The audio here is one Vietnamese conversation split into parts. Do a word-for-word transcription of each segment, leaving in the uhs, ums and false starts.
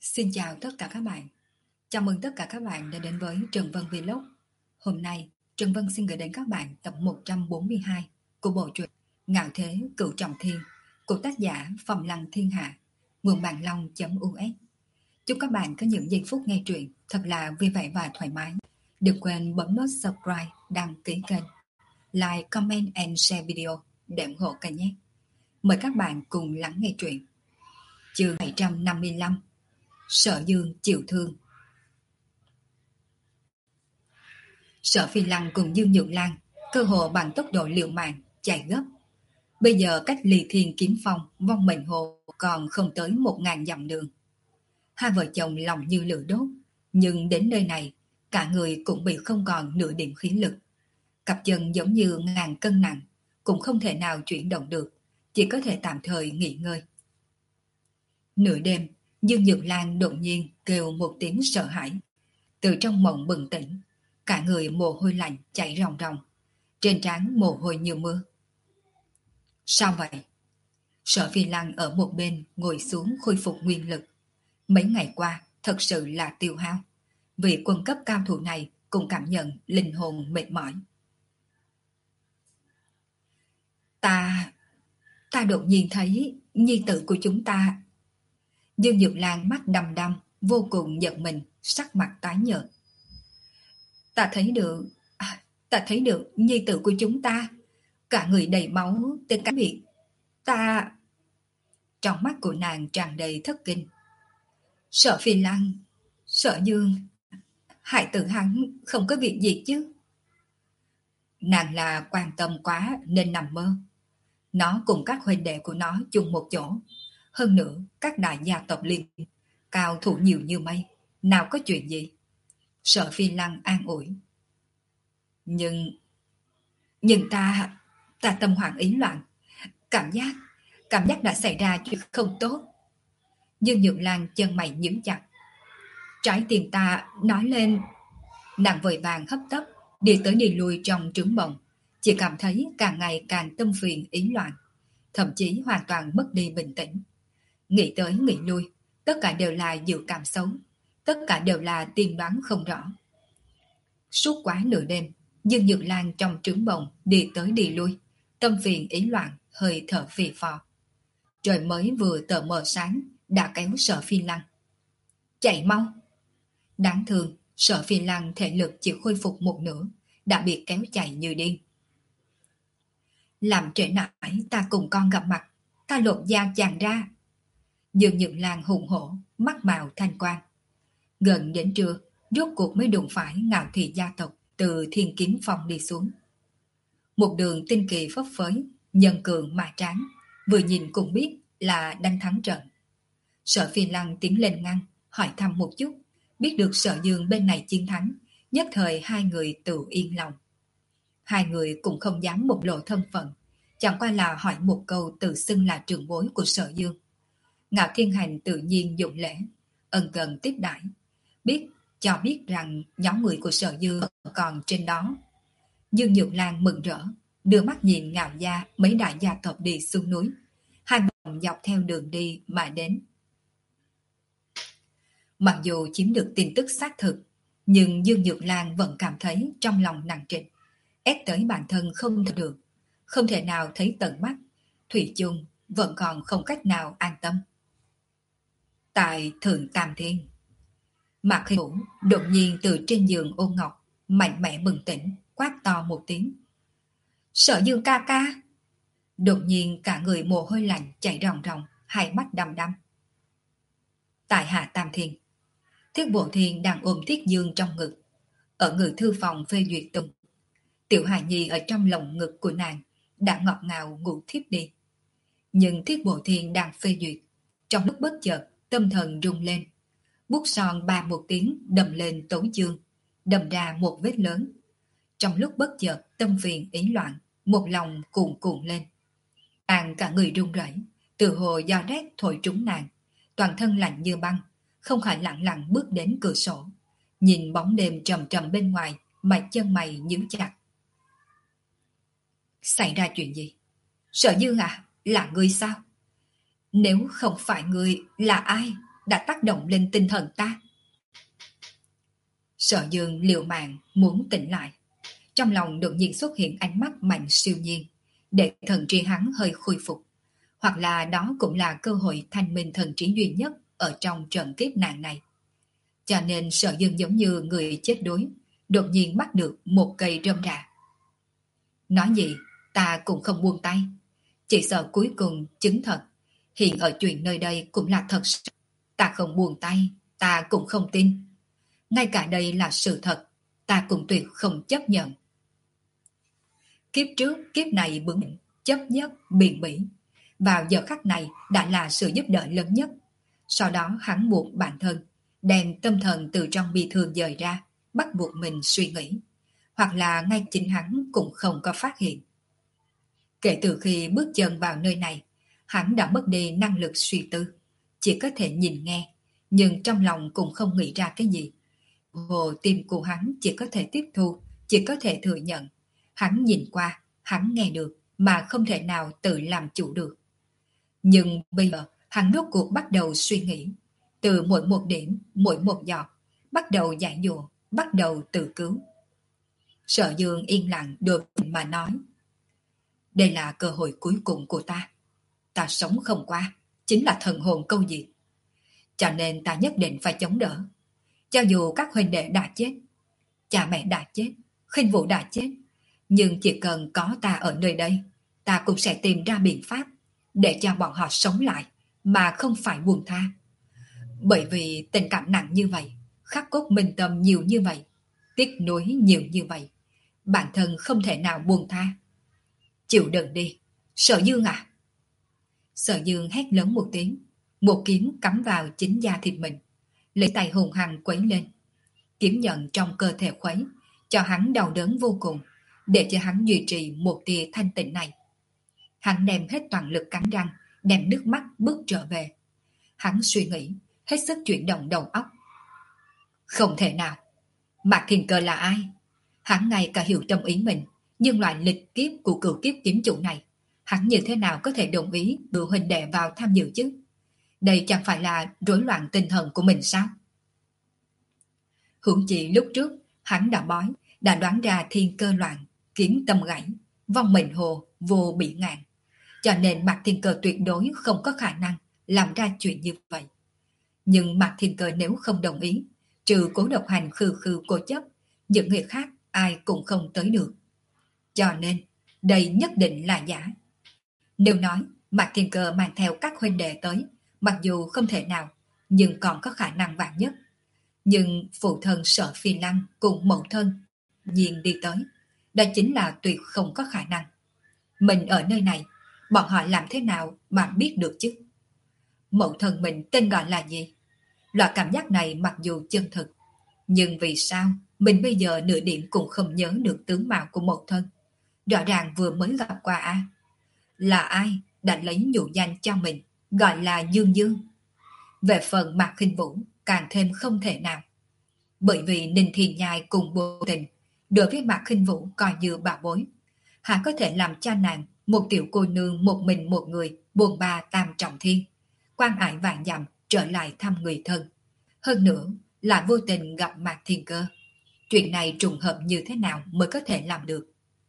Xin chào tất cả các bạn. Chào mừng tất cả các bạn đã đến với Trần Vân Vlog. Hôm nay, Trần Vân xin gửi đến các bạn tập một trăm bốn mươi hai của bộ truyện Ngạo Thế Cửu Trọng Thiên của tác giả Phong Lăng Thiên Hạ, nguồn bàn long.us. Chúc các bạn có những giây phút nghe truyện thật là vui vẻ và thoải mái. Đừng quên bấm nút subscribe, đăng ký kênh, like, comment and share video để ủng hộ kênh nhé. Mời các bạn cùng lắng nghe truyện. Chương bảy trăm năm mươi lăm, Sở Dương chịu thương. Sở Phi Lăng cùng Dương Nhược Lan cơ hồ bằng tốc độ liều mạng chạy gấp. Bây giờ cách Ly Thiên Kiếm Phong Vong Mệnh Hồ còn không tới một ngàn dặm đường. Hai vợ chồng lòng như lửa đốt, nhưng đến nơi này cả người cũng bị không còn nửa điểm khí lực. Cặp chân giống như ngàn cân nặng, cũng không thể nào chuyển động được, chỉ có thể tạm thời nghỉ ngơi. Nửa đêm, Dương Nhược Lan đột nhiên kêu một tiếng sợ hãi. Từ trong mộng bừng tỉnh, cả người mồ hôi lạnh chảy ròng ròng, trên trán mồ hôi như mưa. Sao vậy? Sở Phi Lăng ở một bên ngồi xuống khôi phục nguyên lực. Mấy ngày qua thật sự là tiêu hao. Vị quân cấp cao thủ này cũng cảm nhận linh hồn mệt mỏi. Ta... ta đột nhiên thấy nhi tử của chúng ta. Dương Nhược Lan mắt đăm đăm, vô cùng giận mình, sắc mặt tái nhợt. Ta thấy được, à, ta thấy được nhi tử của chúng ta, cả người đầy máu, tới cá miệng. Ta... Trong mắt của nàng tràn đầy thất kinh. Sở Phi Lăng, Sở Dương, hại tử hắn không có việc gì chứ? Nàng là quan tâm quá nên nằm mơ. Nó cùng các huynh đệ của nó chung một chỗ. Hơn nữa, các đại gia tộc liên cao thủ nhiều như mây, nào có chuyện gì? Sở Phi Lăng an ủi. Nhưng... Nhưng ta... ta tâm hoảng ý loạn. Cảm giác... cảm giác đã xảy ra chuyện không tốt. Dương Nhược Lan chân mày nhíu chặt. Trái tim ta nói lên. Nàng vội vàng hấp tấp, đi tới đi lui trong trướng bồng. Chỉ cảm thấy càng ngày càng tâm phiền ý loạn, thậm chí hoàn toàn mất đi bình tĩnh. Nghĩ tới nghĩ lui, tất cả đều là dự cảm xấu, tất cả đều là tiên đoán không rõ. Suốt quá nửa đêm, Dương Nhược Lan trong trướng bồng đi tới đi lui, tâm phiền ý loạn, hơi thở phì phò. Trời mới vừa tờ mờ sáng đã kéo Sở Phi Lăng. Chạy mau! Đáng thương, Sở Phi Lăng thể lực chỉ khôi phục một nửa, đã bị kéo chạy như điên. Làm trễ nải ta cùng con gặp mặt, ta lột da chàng ra. Dương Nhược Lan hùng hổ, mắt màu thanh quang. Gần đến trưa, rốt cuộc mới đụng phải Ngạo Thị gia tộc từ Thiên Kiếm Phong đi xuống. Một đường tinh kỳ phấp phới, nhân cường mà tráng, vừa nhìn cũng biết là đánh thắng trận. Sở Phi Lăng tiến lên ngăn, hỏi thăm một chút, biết được Sở Dương bên này chiến thắng, nhất thời hai người tự yên lòng. Hai người cũng không dám bộc lộ thân phận, chẳng qua là hỏi một câu tự xưng là trưởng bối của Sở Dương. Ngạo Thiên Hành tự nhiên dụng lễ, ân cần tiếp đãi, biết cho biết rằng nhóm người của Sở Dương còn trên đó. Dương Nhược Lan mừng rỡ, đưa mắt nhìn Ngạo gia mấy đại gia tộc đi xuống núi, hai bọn dọc theo đường đi mà đến. Mặc dù chiếm được tin tức xác thực, nhưng Dương Nhược Lan vẫn cảm thấy trong lòng nặng trịch, ép tới bản thân không thể được, không thể nào thấy tận mắt, thủy chung vẫn còn không cách nào an tâm. Tại Thượng Tam Thiên, Mạc Khinh Vũ đột nhiên từ trên giường ôm ngọc, mạnh mẽ bừng tỉnh, quát to một tiếng. Sở Dương ca ca! Đột nhiên cả người mồ hôi lạnh chảy ròng ròng, hai mắt đăm đăm. Tại Hạ Tam Thiên, Thiết Bộ Thiên đang ôm Thiết Dương trong ngực, ở ngự thư phòng phê duyệt tùng. Tiểu Hài Nhi ở trong lồng ngực của nàng đã ngọt ngào ngủ thiếp đi. Nhưng Thiết Bộ Thiên đang phê duyệt, trong lúc bất chợt tâm thần rung lên, bút son ba một tiếng đầm lên tấu chương, đầm ra một vết lớn. Trong lúc bất chợt tâm phiền ý loạn, một lòng cuồn cuộn lên. Nàng cả người run rẩy, từ hồ do rét thổi trúng nàng, toàn thân lạnh như băng, không khỏi lặng lặng bước đến cửa sổ, nhìn bóng đêm trầm trầm bên ngoài, mà chân mày nhíu chặt. Xảy ra chuyện gì? Sở Dương à, là ngươi sao? Nếu không phải ngươi, là ai? đã tác động lên tinh thần ta. Sở Dương liều mạng muốn tỉnh lại. Trong lòng đột nhiên xuất hiện ánh mắt mạnh siêu nhiên, để thần trí hắn hơi khôi phục. Hoặc là đó cũng là cơ hội thanh minh thần trí duy nhất ở trong trận kiếp nạn này. Cho nên Sở Dương giống như người chết đuối, đột nhiên bắt được một cây rơm rạ. Nói gì, ta cũng không buông tay. Chỉ sợ cuối cùng chứng thật, hiện ở chuyện nơi đây cũng là thật sự. Ta không buông tay, ta cũng không tin. Ngay cả đây là sự thật, ta cũng tuyệt không chấp nhận. Kiếp trước, kiếp này bướng bỉnh, chấp nhất, biền bỉ. Vào giờ khắc này đã là sự giúp đỡ lớn nhất. Sau đó hắn buộc bản thân, đem tâm thần từ trong bi thương dời ra, bắt buộc mình suy nghĩ. Hoặc là ngay chính hắn cũng không có phát hiện. Kể từ khi bước chân vào nơi này, hắn đã mất đi năng lực suy tư. Chỉ có thể nhìn nghe, nhưng trong lòng cũng không nghĩ ra cái gì. Hồ tim của hắn chỉ có thể tiếp thu, chỉ có thể thừa nhận. Hắn nhìn qua, hắn nghe được, mà không thể nào tự làm chủ được. Nhưng bây giờ, hắn rốt cuộc bắt đầu suy nghĩ. Từ mỗi một điểm, mỗi một giọt, bắt đầu giải dụa, bắt đầu tự cứu. Sở Dương yên lặng đột mà nói. Đây là cơ hội cuối cùng của ta. Ta sống không qua, chính là thần hồn câu diệt. Cho nên ta nhất định phải chống đỡ. Cho dù các huynh đệ đã chết, cha mẹ đã chết, Khinh Vũ đã chết, nhưng chỉ cần có ta ở nơi đây, ta cũng sẽ tìm ra biện pháp để cho bọn họ sống lại mà không phải buông tha. Bởi vì tình cảm nặng như vậy, khắc cốt minh tâm nhiều như vậy, tiếc nuối nhiều như vậy, bản thân không thể nào buông tha. Chịu đựng đi, Sở Dương à! Sở Dương hét lớn một tiếng, một kiếm cắm vào chính da thịt mình, lấy tay hùng hăng quấy lên. Kiếm nhận trong cơ thể khuấy, cho hắn đau đớn vô cùng, để cho hắn duy trì một tia thanh tịnh này. Hắn đem hết toàn lực cắn răng, đem nước mắt bước trở về. Hắn suy nghĩ, hết sức chuyển động đầu óc. Không thể nào! Mạc Thiên Cơ là ai? Hắn ngay cả hiểu tâm ý mình, nhưng loại lịch kiếp của cửu kiếp kiếm chủ này, hắn như thế nào có thể đồng ý đưa huynh đệ vào tham dự chứ? Đây chẳng phải là rối loạn tinh thần của mình sao? Huống chi lúc trước, hắn đã bói, đã đoán ra thiên cơ loạn, kiếm tâm gãy, vong mệnh hồ, vô bị ngạn. Cho nên Mạc Thiên Cơ tuyệt đối không có khả năng làm ra chuyện như vậy. Nhưng Mạc Thiên Cơ nếu không đồng ý, trừ Cố Độc Hành khư khư cố chấp, những người khác ai cũng không tới được. Cho nên, đây nhất định là giả. Nếu nói Mạc Thiên Cơ mang theo các huynh đệ tới, mặc dù không thể nào, nhưng còn có khả năng vạn nhất. Nhưng phụ thân Sở Phi Lăng cùng mẫu thân nhiên đi tới, đó chính là tuyệt không có khả năng. Mình ở nơi này, bọn họ làm thế nào mà biết được chứ? Mẫu thân mình tên gọi là gì? Loại cảm giác này mặc dù chân thực, nhưng vì sao mình bây giờ nửa điểm cũng không nhớ được tướng mạo của mẫu thân? Rõ ràng vừa mới gặp qua a. Là ai đã lấy nhũ danh cho mình, gọi là Dương Dương? Về phần Mạc Khinh Vũ, càng thêm không thể nào. Bởi vì Ninh Thiên Nhai cùng Vô Tình, đối với Mạc Khinh Vũ coi như bảo bối. Hắn có thể làm cha nàng, một tiểu cô nương một mình một người, buồn ba tam trọng thiên, quan ải vạn dặm trở lại thăm người thân. Hơn nữa là vô tình gặp Mạc Thiên Cơ. Chuyện này trùng hợp như thế nào mới có thể làm được?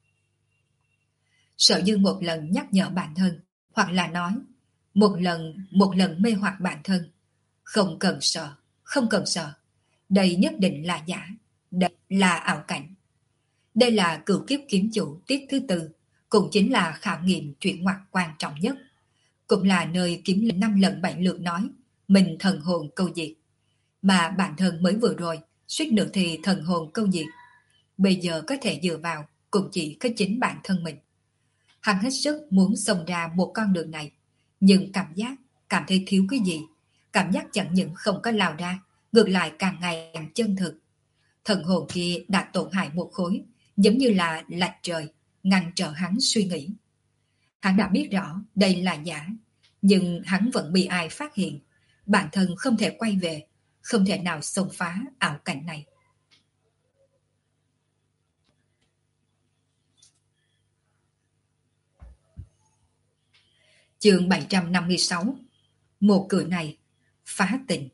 Sở Dương một lần nhắc nhở bản thân, hoặc là nói, một lần một lần mê hoặc bản thân. Không cần sợ, không cần sợ. Đây nhất định là giả, đây là ảo cảnh. Đây là cửu kiếp kiếm chủ tiết thứ tư, cũng chính là khảo nghiệm chuyển ngoặt quan trọng nhất. Cũng là nơi kiếm linh năm lần bảy lượt nói, mình thần hồn câu diệt. Mà bản thân mới vừa rồi, suýt nữa thì thần hồn câu diệt. Bây giờ có thể dựa vào, cũng chỉ có chính bản thân mình. Hắn hết sức muốn xông ra một con đường này, nhưng cảm giác, cảm thấy thiếu cái gì. Cảm giác chẳng những không có lao ra, ngược lại càng ngày càng chân thực. Thần hồn kia đã tổn hại một khối, giống như là lạch trời, ngăn trở hắn suy nghĩ. Hắn đã biết rõ đây là giả, nhưng hắn vẫn bị ai phát hiện. Bản thân không thể quay về, không thể nào xông phá ảo cảnh này. Chương bảy trăm năm mươi sáu. Một cửa này, phá tình.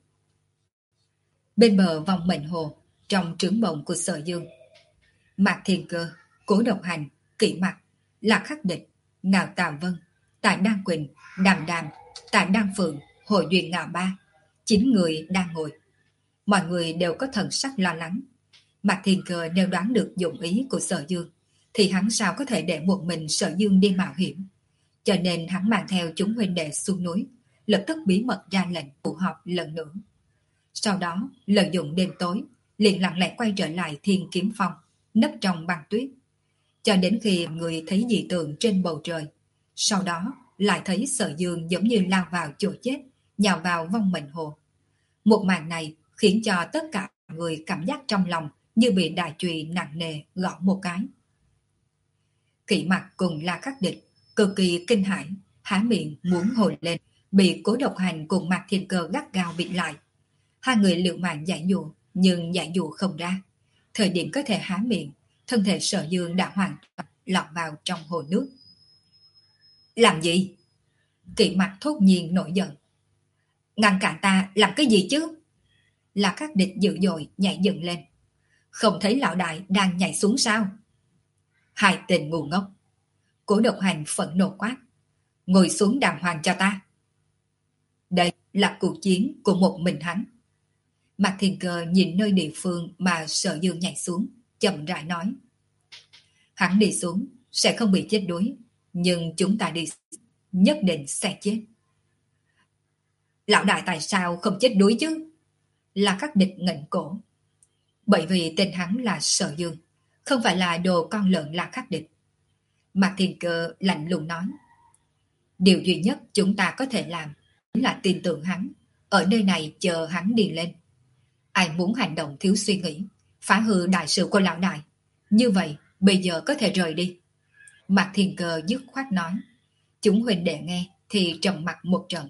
Bên bờ vòng mệnh hồ, trong trướng mộng của Sở Dương, Mạc Thiên Cơ, Cố Độc Hành, Kỷ Mặc, Lạc Khắc Địch, Ngạo Tào Vân, Tại Đan Quỳnh, Đàm Đàm, Tại Đan Phượng, Hội Duyên Ngạo Ba, chín người đang ngồi. Mọi người đều có thần sắc lo lắng. Mạc Thiên Cơ nếu đoán được dụng ý của Sở Dương, thì hắn sao có thể để một mình Sở Dương đi mạo hiểm. Cho nên hắn mang theo chúng huynh đệ xuống núi, lập tức bí mật ra lệnh tụ họp lần nữa. Sau đó, lợi dụng đêm tối, liền lặng lẽ quay trở lại Thiên Kiếm Phong, nấp trong băng tuyết. Cho đến khi người thấy dị tượng trên bầu trời, sau đó lại thấy Sở Dương giống như lao vào chỗ chết, nhào vào vong mệnh hồ. Một màn này khiến cho tất cả người cảm giác trong lòng như bị đại chùy nặng nề gõ một cái. Kỷ Mặc cùng La Khắc Địch cực kỳ kinh hãi, há miệng muốn hồi lên, bị Cố Độc Hành cùng Mạc Thiên Cơ gắt gao bịt lại. Hai người liều mạng giải dụ, nhưng giải dụ không ra. Thời điểm có thể há miệng, thân thể Sở Dương đã hoàn toàn lọt vào trong hồ nước. Làm gì? Kỷ Mặc thốt nhiên nổi giận. Ngăn cản ta làm cái gì chứ? La Khắc Địch dữ dội nhảy dựng lên. Không thấy lão đại đang nhảy xuống sao? Hai tên ngu ngốc. Cố Độc Hành phẫn nộ quát. Ngồi xuống đàng hoàng cho ta. Đây là cuộc chiến của một mình hắn. Mạc Thiên Cơ nhìn nơi địa phương mà Sở Dương nhảy xuống, chậm rãi nói. Hắn đi xuống sẽ không bị chết đuối, nhưng chúng ta đi nhất định sẽ chết. Lão đại tại sao không chết đuối chứ? Là Khắc Địch ngẩng cổ. Bởi vì tên hắn là Sở Dương, không phải là đồ con lợn La Khắc Địch. Mạc Thiên Cơ lạnh lùng nói. Điều duy nhất chúng ta có thể làm chính là tin tưởng hắn, ở nơi này chờ hắn đi lên. Ai muốn hành động thiếu suy nghĩ, phá hư đại sự của lão đại, như vậy bây giờ có thể rời đi. Mạc Thiên Cơ dứt khoát nói. Chúng huynh đệ nghe thì trầm mặt một trận.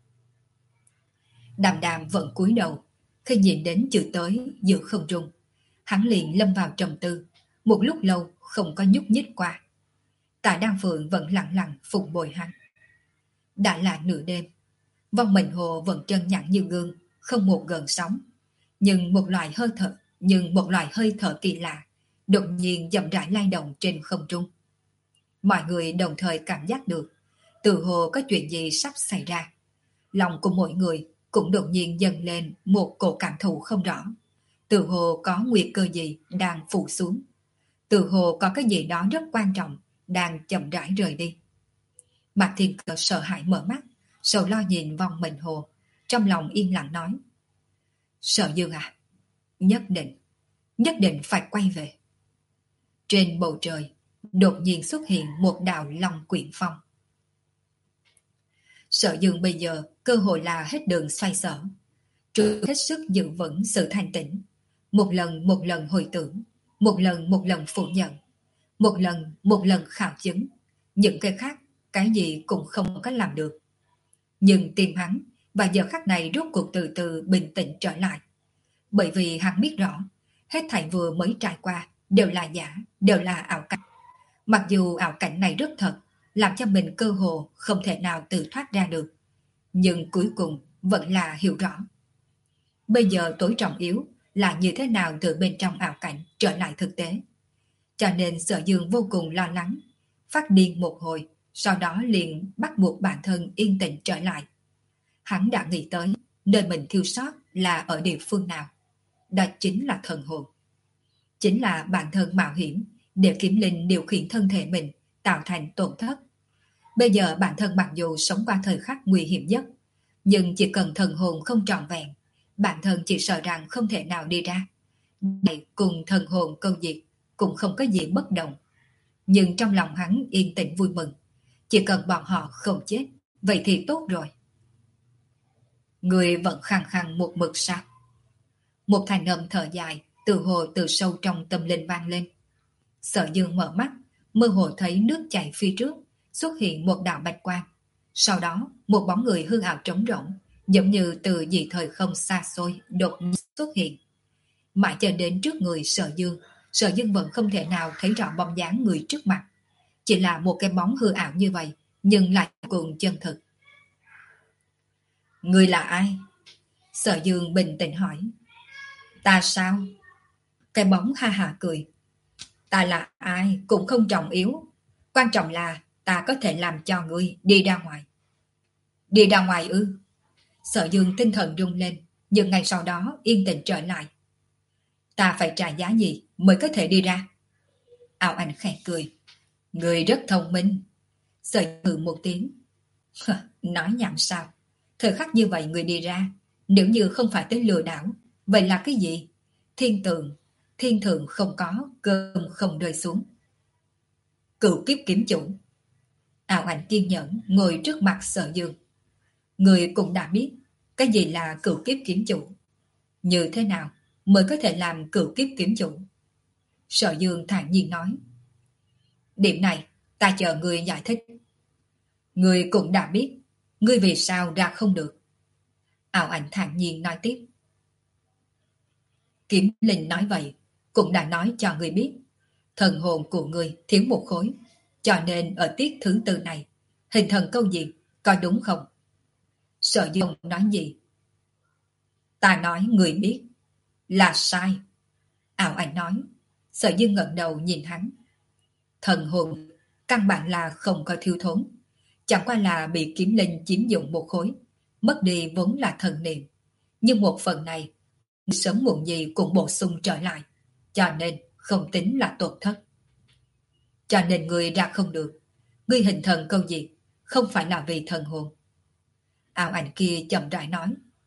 Đàm Đàm vẫn cúi đầu, khi nhìn đến chữ tới giữa không trung, hắn liền lâm vào trầm tư, một lúc lâu không có nhúc nhích qua. Tại Đan Phượng vẫn lặng lặng phụng bồi hắn. Đã là nửa đêm, vong mệnh hồ vẫn trơn nhẵn như gương, không một gợn sóng, nhưng một loại hơi thở, nhưng một loại hơi thở kỳ lạ đột nhiên chậm rãi lay động trên không trung. Mọi người đồng thời cảm giác được, tự hồ có chuyện gì sắp xảy ra. Lòng của mỗi người cũng đột nhiên dâng lên một cổ cảm thụ không rõ. Tự hồ có nguy cơ gì đang phủ xuống. Tự hồ có cái gì đó rất quan trọng đang chậm rãi rời đi. Mạc Thiên Cơ sợ hãi mở mắt, sầu lo nhìn vòng mệnh hồ, trong lòng yên lặng nói. Sở Dương à, nhất định, nhất định phải quay về. Trên bầu trời, đột nhiên xuất hiện một đạo long quyển phong. Sở Dương bây giờ cơ hội là hết đường xoay sở, trước hết sức giữ vững sự thanh tĩnh, một lần một lần hồi tưởng, một lần một lần phủ nhận, một lần một lần khảo chứng, những cái khác cái gì cũng không có làm được. Nhưng tim hắn và giờ khắc này rốt cuộc từ từ bình tĩnh trở lại, bởi vì hắn biết rõ hết thảy vừa mới trải qua đều là giả, đều là ảo cảnh. Mặc dù ảo cảnh này rất thật, làm cho mình cơ hồ không thể nào tự thoát ra được, nhưng cuối cùng vẫn là hiểu rõ. Bây giờ tối trọng yếu là như thế nào từ bên trong ảo cảnh trở lại thực tế. Cho nên Sở Dương vô cùng lo lắng, phát điên một hồi, sau đó liền bắt buộc bản thân yên tĩnh trở lại. Hắn đã nghĩ tới nơi mình thiếu sót là ở địa phương nào. Đó chính là thần hồn. Chính là bản thân mạo hiểm để kiếm linh điều khiển thân thể mình tạo thành tổn thất. Bây giờ bản thân mặc dù sống qua thời khắc nguy hiểm nhất, nhưng chỉ cần thần hồn không trọn vẹn, bản thân chỉ sợ rằng không thể nào đi ra. Này cùng thần hồn câu diệt cũng không có gì bất đồng. Nhưng trong lòng hắn yên tĩnh vui mừng. Chỉ cần bọn họ không chết, vậy thì tốt rồi. Người vẫn khăng khăng một mực sao? Một thanh âm thở dài từ hồ từ sâu trong tâm linh vang lên. Sở Dương mở mắt, mơ hồ thấy nước chảy phía trước, xuất hiện một đạo bạch quang. Sau đó, một bóng người hư ảo trống rỗng, giống như từ dị thời không xa xôi đột nhiên xuất hiện. Mãi cho đến trước người Sở Dương, Sở Dương vẫn không thể nào thấy rõ bóng dáng người trước mặt. Chỉ là một cái bóng hư ảo như vậy, nhưng lại cùng chân thực. Người là ai? Sở Dương bình tĩnh hỏi. Ta sao? Cái bóng ha ha cười. Ta là ai cũng không trọng yếu. Quan trọng là ta có thể làm cho ngươi đi ra ngoài. Đi ra ngoài ư? Sở Dương tinh thần rung lên, nhưng ngay sau đó yên tĩnh trở lại. Ta phải trả giá gì mới có thể đi ra? Ảo Ảnh khẽ cười. Ngươi rất thông minh. Sở Dương một tiếng. Nói nhảm sao? Thời khắc như vậy người đi ra, nếu như không phải tới lừa đảo, vậy là cái gì? Thiên tượng, thiên thượng không có, cơm không rơi xuống. Cựu kiếp kiếm chủ. Ảo Ảnh kiên nhẫn ngồi trước mặt Sở Dương. Người cũng đã biết cái gì là cựu kiếp kiếm chủ. Như thế nào mới có thể làm cựu kiếp kiếm chủ? Sở Dương thản nhiên nói. Điểm này ta chờ người giải thích. Người cũng đã biết, ngươi vì sao ra không được? Ảo Ảnh thản nhiên nói tiếp. Kiếm Linh nói vậy, cũng đã nói cho người biết. Thần hồn của người thiếu một khối, cho nên ở tiết thứ tư này, hình thần câu gì, có đúng không? Sở Dương nói gì? Ta nói người biết, là sai. Ảo Ảnh nói. Sở Dương ngẩng đầu nhìn hắn. Thần hồn, căn bản là không có thiếu thốn. Chẳng qua là bị kiếm linh chiếm dụng một khối, mất đi vốn là thần niệm. Nhưng một phần này, sớm muộn gì cũng bổ sung trở lại, cho nên không tính là tổn thất. Cho nên người ra không được. Ngươi hình thần câu gì, không phải là vì thần hồn. Ảo Ảnh kia chậm rãi nói.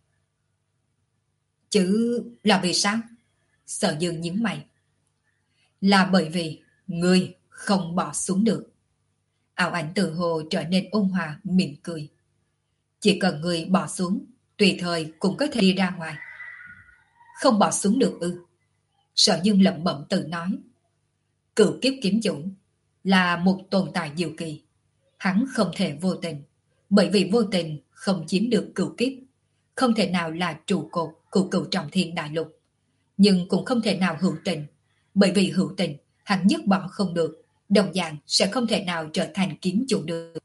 Chứ là vì sao? Sở Dương nhíu mày. Là bởi vì ngươi không bỏ xuống được. Ảo Ảnh tự hồ trở nên ôn hòa mỉm cười. Chỉ cần ngươi bỏ xuống, tùy thời cũng có thể đi ra ngoài. Không bỏ xuống được ư? Sở Dương lẩm bẩm tự nói. Cựu kiếp kiếm chủ là một tồn tại diệu kỳ. Hắn không thể vô tình, bởi vì vô tình không chiếm được cựu kiếp, không thể nào là trụ cột của cựu trọng thiên đại lục. Nhưng cũng không thể nào hữu tình, bởi vì hữu tình hắn dứt bỏ không được, đồng dạng sẽ không thể nào trở thành kiếm chủ được.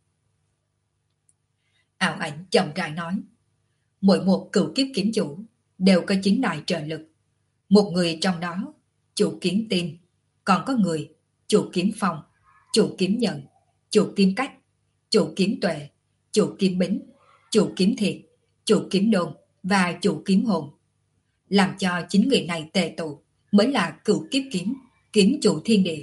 Ảo Ảnh chậm rãi nói. Mỗi một cựu kiếp kiếm chủ đều có chín đại trợ lực. Một người trong đó, chủ kiếm tim, còn có người, chủ kiếm phong, chủ kiếm nhận, chủ kiếm cách, chủ kiếm tuệ, chủ kiếm bính, chủ kiếm thiệt, chủ kiếm đồn và chủ kiếm hồn. Làm cho chín người này tề tụ mới là cựu kiếp kiếm, kiếm chủ thiên địa.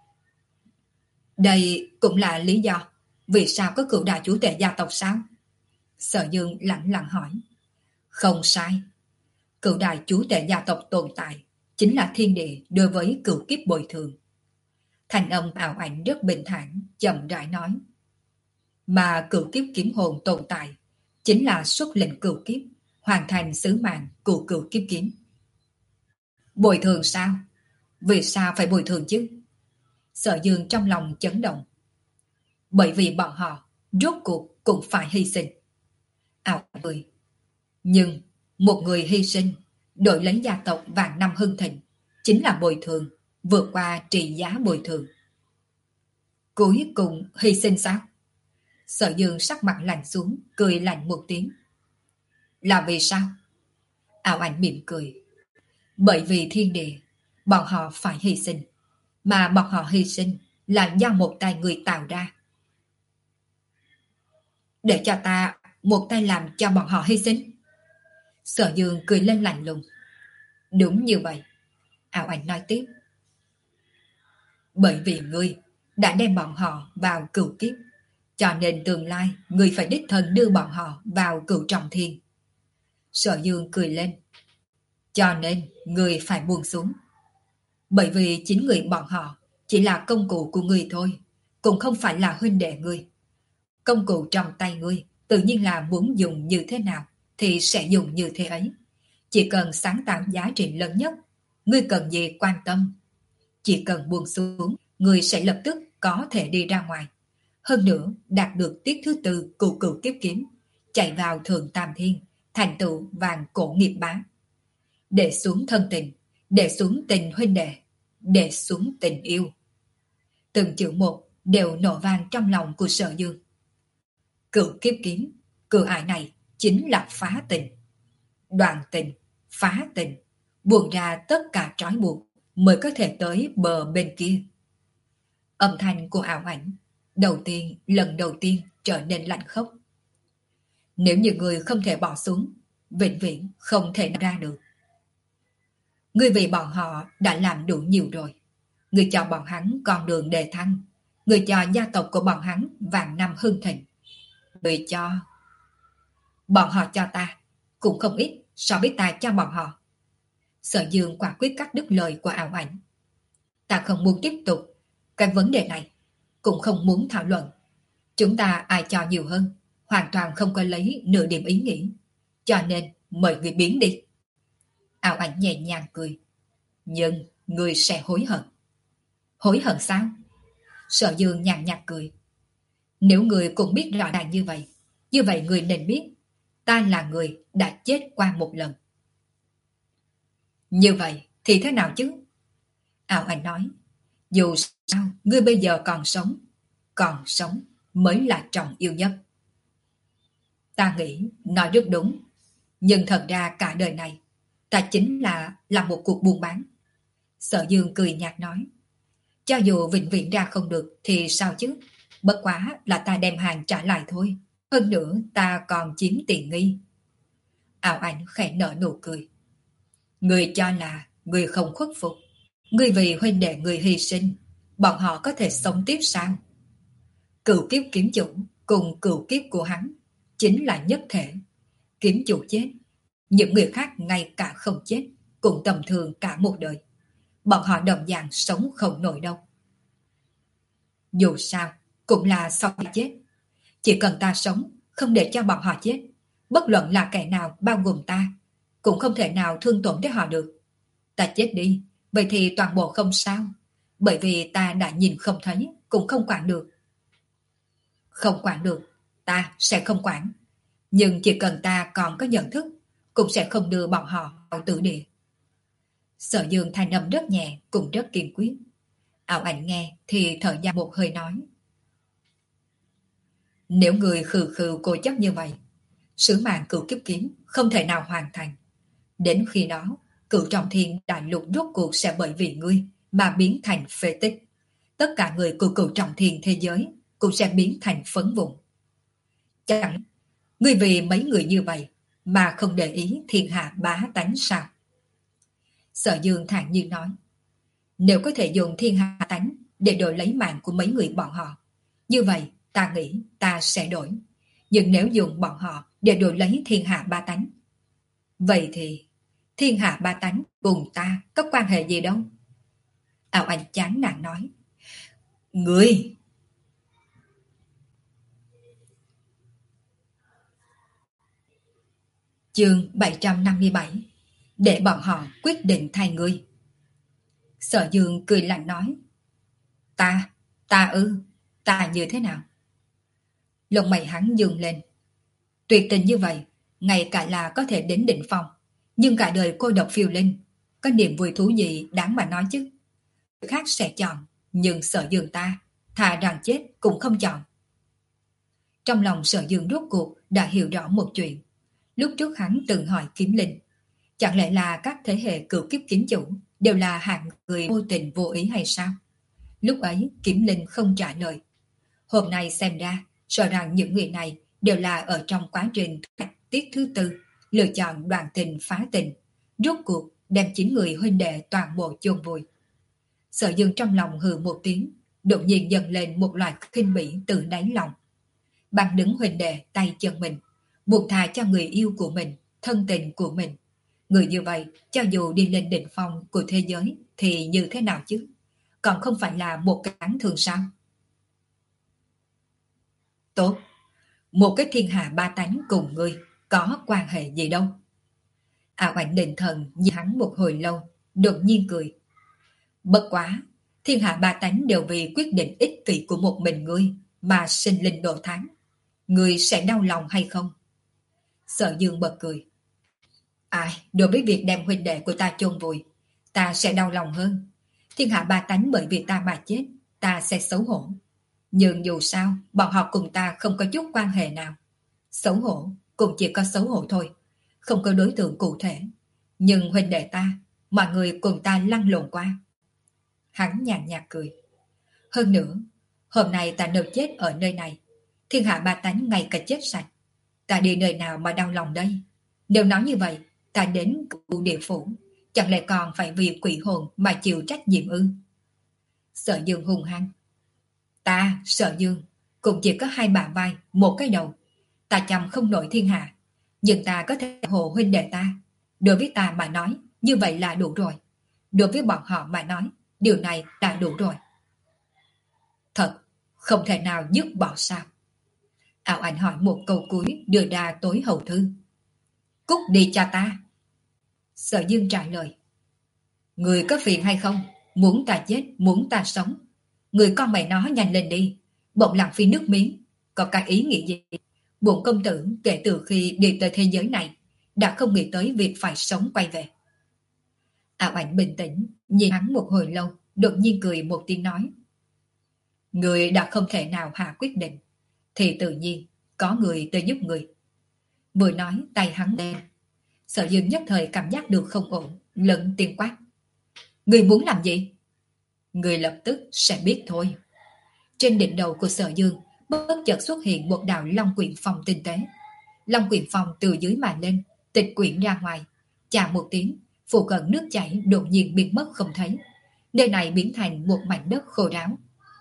Đây cũng là lý do vì sao có cựu đại chủ tể gia tộc sao? Sở Dương lặng lặng hỏi. Không sai. Cựu đại chủ tể gia tộc tồn tại chính là thiên địa đối với cựu kiếp bồi thường. Thành âm Ảo Ảnh rất bình thản, chậm rãi nói. Mà cựu kiếp kiếm hồn tồn tại chính là xuất lệnh cựu kiếp, hoàn thành sứ mạng của cựu kiếp kiếm. Bồi thường sao? Vì sao phải bồi thường chứ? Sở Dương trong lòng chấn động. Bởi vì bọn họ rốt cuộc cũng phải hy sinh. Ảo cười. Nhưng một người hy sinh đổi lấy gia tộc vạn năm hưng thịnh chính là bồi thường, vượt qua trị giá bồi thường. Cuối cùng hy sinh sao? Sở Dương sắc mặt lạnh xuống, cười lạnh một tiếng. Là vì sao? Ảo Ảnh mỉm cười. Bởi vì thiên địa, bọn họ phải hy sinh. Mà bọn họ hy sinh là do một tay người tạo ra. Để cho ta một tay làm cho bọn họ hy sinh. Sở Dương cười lên lạnh lùng. Đúng như vậy. Ảo Ảnh nói tiếp. Bởi vì ngươi đã đem bọn họ vào cửu kiếp, cho nên tương lai ngươi phải đích thân đưa bọn họ vào cửu trọng thiên. Sở Dương cười lên. Cho nên ngươi phải buông xuống. Bởi vì chính người bọn họ chỉ là công cụ của ngươi thôi, cũng không phải là huynh đệ ngươi. Công cụ trong tay ngươi tự nhiên là muốn dùng như thế nào thì sẽ dùng như thế ấy. Chỉ cần sáng tạo giá trị lớn nhất, ngươi cần gì quan tâm. Chỉ cần buông xuống, ngươi sẽ lập tức có thể đi ra ngoài. Hơn nữa, đạt được tiết thứ tư của cửu kiếp kiếm, chạy vào thượng tam thiên, thành tựu vàng cổ nghiệp bá. Để xuống thân tình, để xuống tình huynh đệ, để xuống tình yêu. Từng chữ một đều nổ vang trong lòng của Sở Dương. Cửu kiếp kiếm, cửa ải này chính là phá tình. Đoạn tình, phá tình, buông ra tất cả trói buộc mới có thể tới bờ bên kia. Âm thanh của ảo ảnh, đầu tiên, lần đầu tiên trở nên lạnh khốc. Nếu như người không thể bỏ xuống, vĩnh viễn không thể ra được. Ngươi vì bọn họ đã làm đủ nhiều rồi. Ngươi cho bọn hắn con đường đề thăng. Ngươi cho gia tộc của bọn hắn vạn năm hưng thịnh. Ngươi cho... Bọn họ cho ta, cũng không ít so với ta cho bọn họ. Sở Dương quả quyết cắt đứt lời của ảo ảnh. Ta không muốn tiếp tục cái vấn đề này, cũng không muốn thảo luận. Chúng ta ai cho nhiều hơn, hoàn toàn không có lấy nửa điểm ý nghĩ. Cho nên mời người biến đi. Ảo ảnh nhẹ nhàng cười. Nhưng người sẽ hối hận. Hối hận sao? Sở Dương nhàn nhạt cười. Nếu người cũng biết rõ ràng như vậy, như vậy người nên biết ta là người đã chết qua một lần. Như vậy thì thế nào chứ? Ảo ảnh nói. Dù sao, ngươi bây giờ còn sống. Còn sống mới là trọng yêu nhất. Ta nghĩ nói rất đúng. Nhưng thật ra cả đời này ta chính là làm một cuộc buôn bán. Sở Dương cười nhạt nói. Cho dù vĩnh viễn ra không được thì sao chứ? Bất quá là ta đem hàng trả lại thôi. Hơn nữa ta còn chiếm tiền nghi. Ảo ảnh khẽ nở nụ cười. Người cho là người không khuất phục. Người vì huynh đệ người hy sinh, bọn họ có thể sống tiếp sao? Cửu kiếp kiếm chủ cùng cửu kiếp của hắn chính là nhất thể. Kiếm chủ chết, những người khác ngay cả không chết cũng tầm thường cả một đời. Bọn họ đồng dạng sống không nổi đâu. Dù sao cũng là sau khi chết. Chỉ cần ta sống, không để cho bọn họ chết, bất luận là kẻ nào bao gồm ta, cũng không thể nào thương tổn đến họ được. Ta chết đi, vậy thì toàn bộ không sao. Bởi vì ta đã nhìn không thấy, cũng không quản được. Không quản được, ta sẽ không quản. Nhưng chỉ cần ta còn có nhận thức, cũng sẽ không đưa bọn họ vào tử địa. Sở Dương thanh âm rất nhẹ, cũng rất kiên quyết. Ảo ảnh nghe thì thở dài một hơi nói. Nếu người khừ khừ cố chấp như vậy, sứ mạng cửu kiếp kiếm không thể nào hoàn thành. Đến khi đó, cửu trọng thiên đại lục rốt cuộc sẽ bởi vì ngươi mà biến thành phế tích. Tất cả người của cửu trọng thiên thế giới cũng sẽ biến thành phấn vụn. Chẳng ngươi vì mấy người như vậy mà không để ý thiên hạ bá tánh sao? Sở Dương thản nhiên nói. Nếu có thể dùng thiên hạ tánh để đổi lấy mạng của mấy người bọn họ, như vậy ta nghĩ ta sẽ đổi. Nhưng nếu dùng bọn họ để đổi lấy thiên hạ ba tánh, vậy thì thiên hạ ba tánh cùng ta có quan hệ gì đâu? Ảo ảnh chán nản nói. Ngươi! Chương bảy trăm năm mươi bảy. Để bọn họ quyết định thay ngươi. Sở Dương cười lạnh nói. Ta, ta ư, ta như thế nào? Lông mày hắn dương lên. Tuyệt tình như vậy, ngay cả là có thể đến đỉnh phong, nhưng cả đời cô độc phiêu linh, có niềm vui thú gì đáng mà nói chứ? Người khác sẽ chọn, nhưng Sở Dương ta, thà rằng chết cũng không chọn. Trong lòng Sở Dương rốt cuộc đã hiểu rõ một chuyện. Lúc trước hắn từng hỏi Kiếm Linh, chẳng lẽ là các thế hệ cửu kiếp kiếm chủ đều là hạng người vô tình vô ý hay sao? Lúc ấy Kiếm Linh không trả lời. Hôm nay xem ra, rõ ràng những người này đều là ở trong quá trình tiết thứ tư, lựa chọn đoàn tình phá tình, rốt cuộc đem chín người huynh đệ toàn bộ chôn vùi. Sở Dương trong lòng hừ một tiếng, đột nhiên dâng lên một loại khinh bỉ từ đáy lòng. Bằng đứng huynh đệ tay chân mình, buộc thà cho người yêu của mình, thân tình của mình. Người như vậy, cho dù đi lên đỉnh phong của thế giới thì như thế nào chứ? Còn không phải là một cái án thường sao? Tốt, một cái thiên hạ ba tánh cùng ngươi có quan hệ gì đâu? Ảo ảnh định thần nhìn hắn một hồi lâu, đột nhiên cười. Bất quá, thiên hạ ba tánh đều vì quyết định ích kỷ của một mình ngươi mà sinh linh độ tháng. Ngươi sẽ đau lòng hay không? Sở Dương bật cười. Ai, đối với việc đem huynh đệ của ta chôn vùi, ta sẽ đau lòng hơn. Thiên hạ ba tánh bởi vì ta mà chết, ta sẽ xấu hổ. Nhưng dù sao, bọn họ cùng ta không có chút quan hệ nào. Xấu hổ, cũng chỉ có xấu hổ thôi. không có đối tượng cụ thể. Nhưng huynh đệ ta, mọi người cùng ta lăn lộn qua. Hắn nhàn nhạt cười. Hơn nữa, hôm nay ta nợ chết ở nơi này. Thiên hạ ba tánh ngay cả chết sạch. Ta đi nơi nào mà đau lòng đây? Nếu nói như vậy, ta đến cựu địa phủ, chẳng lẽ còn phải vì quỷ hồn mà chịu trách nhiệm ư? Sở Dương hung hăng. Ta, Sở Dương, cũng chỉ có hai bả vai, một cái đầu. Ta chăm không nổi thiên hạ, nhưng ta có thể hộ huynh đệ ta. Đối với ta mà nói, như vậy là đủ rồi. Đối với bọn họ mà nói, điều này đã đủ rồi. Thật, không thể nào dứt bỏ sao? Ảo Ảnh hỏi một câu cuối đưa ra tối hậu thư. Cút đi cho ta. Sở Dương trả lời. Người có phiền hay không? Muốn ta chết, muốn ta sống. Người con mày nó nhanh lên đi. Bỗng lãng phí nước miếng. Có cái ý nghĩ gì? Bổn công tử kể từ khi đi tới thế giới này đã không nghĩ tới việc phải sống quay về. Ảo Ảnh bình tĩnh nhìn hắn một hồi lâu, đột nhiên cười một tiếng nói. Người đã không thể nào hạ quyết định, thì tự nhiên có người tới giúp người. Vừa nói tay hắn lên. Sở Dương nhất thời cảm giác được không ổn, lớn tiếng quát. Người muốn làm gì? Người lập tức sẽ biết thôi. Trên đỉnh đầu của Sở Dương bất chợt xuất hiện một đạo long quyển phong tinh tế. Long quyển phong từ dưới mà lên, tịch quyển ra ngoài, chạm một tiếng, phụ cận nước chảy đột nhiên biến mất không thấy. Nơi này biến thành một mảnh đất khô ráo.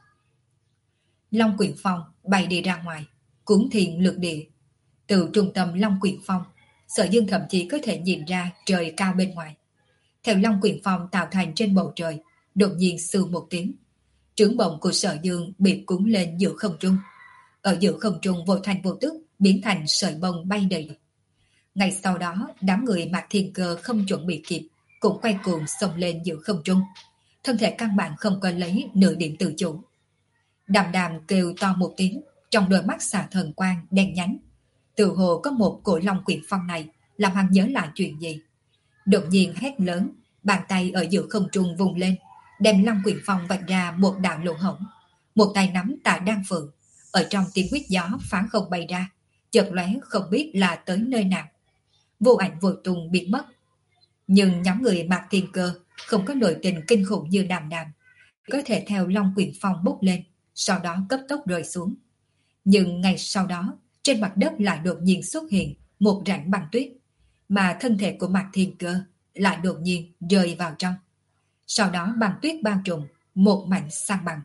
Long quyển phong bay đi ra ngoài, cuốn thiền lược địa. Từ trung tâm Long quyển phong, Sở Dương thậm chí có thể nhìn ra trời cao bên ngoài. Theo Long quyển phong tạo thành trên bầu trời, đột nhiên sư một tiếng, trướng bồng của Sở Dương bị cuốn lên giữa không trung. Ở giữa không trung vô thành vô tức biến thành sợi bông bay đầy. Ngay sau đó, đám người Mạc Thiên Cơ không chuẩn bị kịp, cũng quay cuồng xông lên giữa không trung. Thân thể căn bản không có lấy nửa điểm tự chủ. Đàm Đàm kêu to một tiếng, trong đôi mắt xạ thần quang đen nhánh. Từ hồ có một cổ long quyển phong này làm hắn nhớ lại chuyện gì. Đột nhiên hét lớn, bàn tay ở giữa không trung vùng lên, đem long quyển phong vạch ra một đạo lỗ hổng. Một tay nắm Tạ Đan Phượng, ở trong tiếng huýt gió phán không bay ra, chợt lóe không biết là tới nơi nào. Vô ảnh vô tung biến mất. Nhưng nhóm người Mạc Thiên Cơ không có nội tình kinh khủng như Đàm Đàm, có thể theo long quyển phong bốc lên, sau đó cấp tốc rơi xuống. Nhưng ngay sau đó, trên mặt đất lại đột nhiên xuất hiện một rãnh băng tuyết, mà thân thể của Mạc Thiên Cơ lại đột nhiên rơi vào trong. Sau đó băng tuyết bao trùm một mảnh san bằng.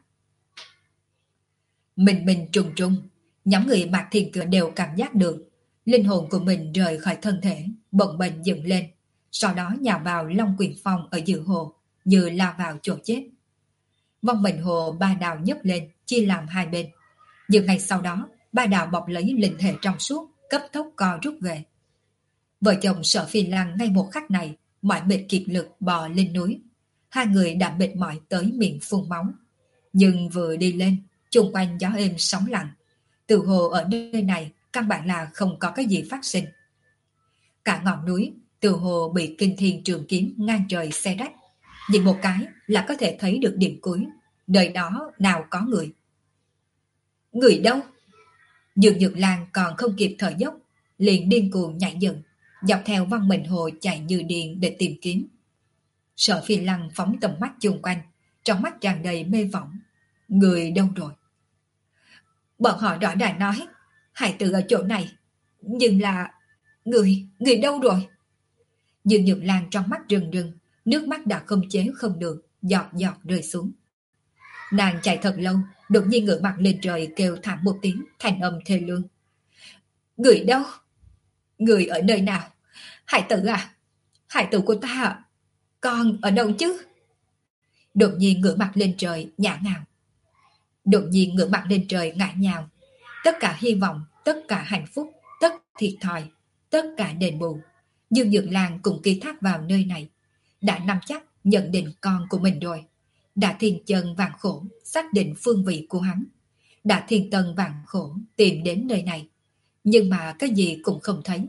Mình mình trùng trùng, nhóm người Mạc Thiên Cơ đều cảm giác được linh hồn của mình rời khỏi thân thể, bồng bềnh dựng lên, sau đó nhào vào long quyển phong ở giữa hồ, như lao vào chỗ chết. Vong mệnh hồ ba đào nhấp lên, chia làm hai bên. Nhưng ngay sau đó, ba đào bọc lấy linh thể trong suốt, cấp tốc co rút về. Vợ chồng Sở Phi Lăng ngay một khắc này, mỏi mệt kiệt lực bò lên núi. Hai người đã mệt mỏi tới miệng phun máu. Nhưng vừa đi lên, chung quanh gió êm sóng lặng. Từ hồ ở nơi này, căn bản là không có cái gì phát sinh. Cả ngọn núi, từ hồ bị kinh thiên trường kiếm ngang trời xé rách. Nhìn một cái là có thể thấy được điểm cuối. Nơi đó nào có người. Người đâu? Dương Nhược Lan còn không kịp thở dốc, liền điên cuồng nhảy dựng, dọc theo Văn Mệnh Hồ chạy như điên để tìm kiếm. Sở Phi Lăng phóng tầm mắt chung quanh, trong mắt tràn đầy mê võng. Người đâu rồi? Bọn họ rõ ràng nói hải tử ở chỗ này, nhưng là người, người đâu rồi? Dương Nhược Lan trong mắt rừng rừng, nước mắt đã không chế không được, giọt giọt rơi xuống. Nàng chạy thật lâu, đột nhiên ngửa mặt lên trời kêu thảm một tiếng, thành âm thê lương. Người đâu? Người ở nơi nào? Hải tử à? Hải tử của ta à? Con ở đâu chứ? Đột nhiên ngửa mặt lên trời, nhã ngào. Đột nhiên ngửa mặt lên trời, ngã nhào. Tất cả hy vọng, tất cả hạnh phúc, tất thiệt thòi, tất cả đền bù. Dương Nhược Lan cùng ký thác vào nơi này. Đã nắm chắc nhận định con của mình rồi. Đã thiên chân vạn khổ xác định phương vị của hắn. Đã thiên tân vạn khổ tìm đến nơi này. Nhưng mà cái gì cũng không thấy.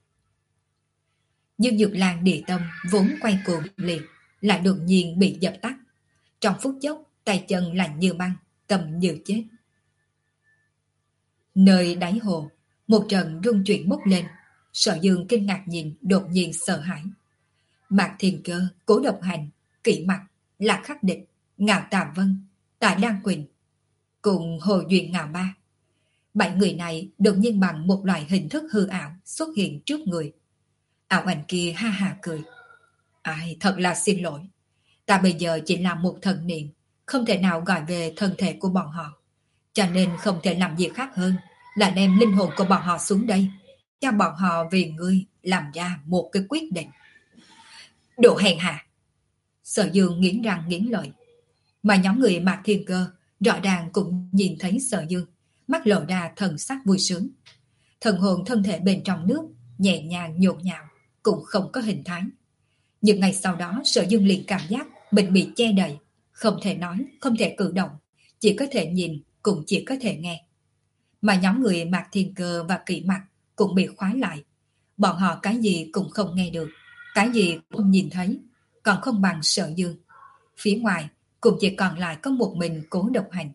Dương Nhược Lan địa tâm vốn quay cuồng liệt, lại đột nhiên bị dập tắt. Trong phút chốc, tay chân lạnh như băng, tâm như chết. Nơi đáy hồ, một trận rung chuyển bốc lên. Sở Dương kinh ngạc nhìn, đột nhiên sợ hãi. Mạc Thiên Cơ, Cố Độc Hành, Kỷ Mặc, Lạc Khắc Địch, Ngạo Tà Vân, Tạ Đan Quỳnh cùng Hồ Duyên Ngạo Ma. Bảy người này đột nhiên bằng một loại hình thức hư ảo xuất hiện trước người. Ảo ảnh kia ha ha cười. Ai, thật là xin lỗi. Ta bây giờ chỉ là một thần niệm, không thể nào gọi về thân thể của bọn họ. Cho nên không thể làm gì khác hơn là đem linh hồn của bọn họ xuống đây, cho bọn họ vì ngươi làm ra một cái quyết định. Độ hèn hạ! Sở Dương nghiến răng nghiến lợi. Mà nhóm người Mạc Thiên Cơ rõ ràng cũng nhìn thấy Sở Dương, mắt lộ ra thần sắc vui sướng. Thần hồn thân thể bên trong nước nhẹ nhàng nhộn nhạo, cũng không có hình thái. Nhưng ngày sau đó Sở Dương liền cảm giác mình bị che đậy, không thể nói, không thể cử động, chỉ có thể nhìn, cũng chỉ có thể nghe. Mà nhóm người Mạc Thiên Cơ và Kỷ Mặc cũng bị khóa lại. Bọn họ cái gì cũng không nghe được, cái gì cũng không nhìn thấy, còn không bằng Sở Dương. Phía ngoài cũng chỉ còn lại có một mình Cố Độc Hành.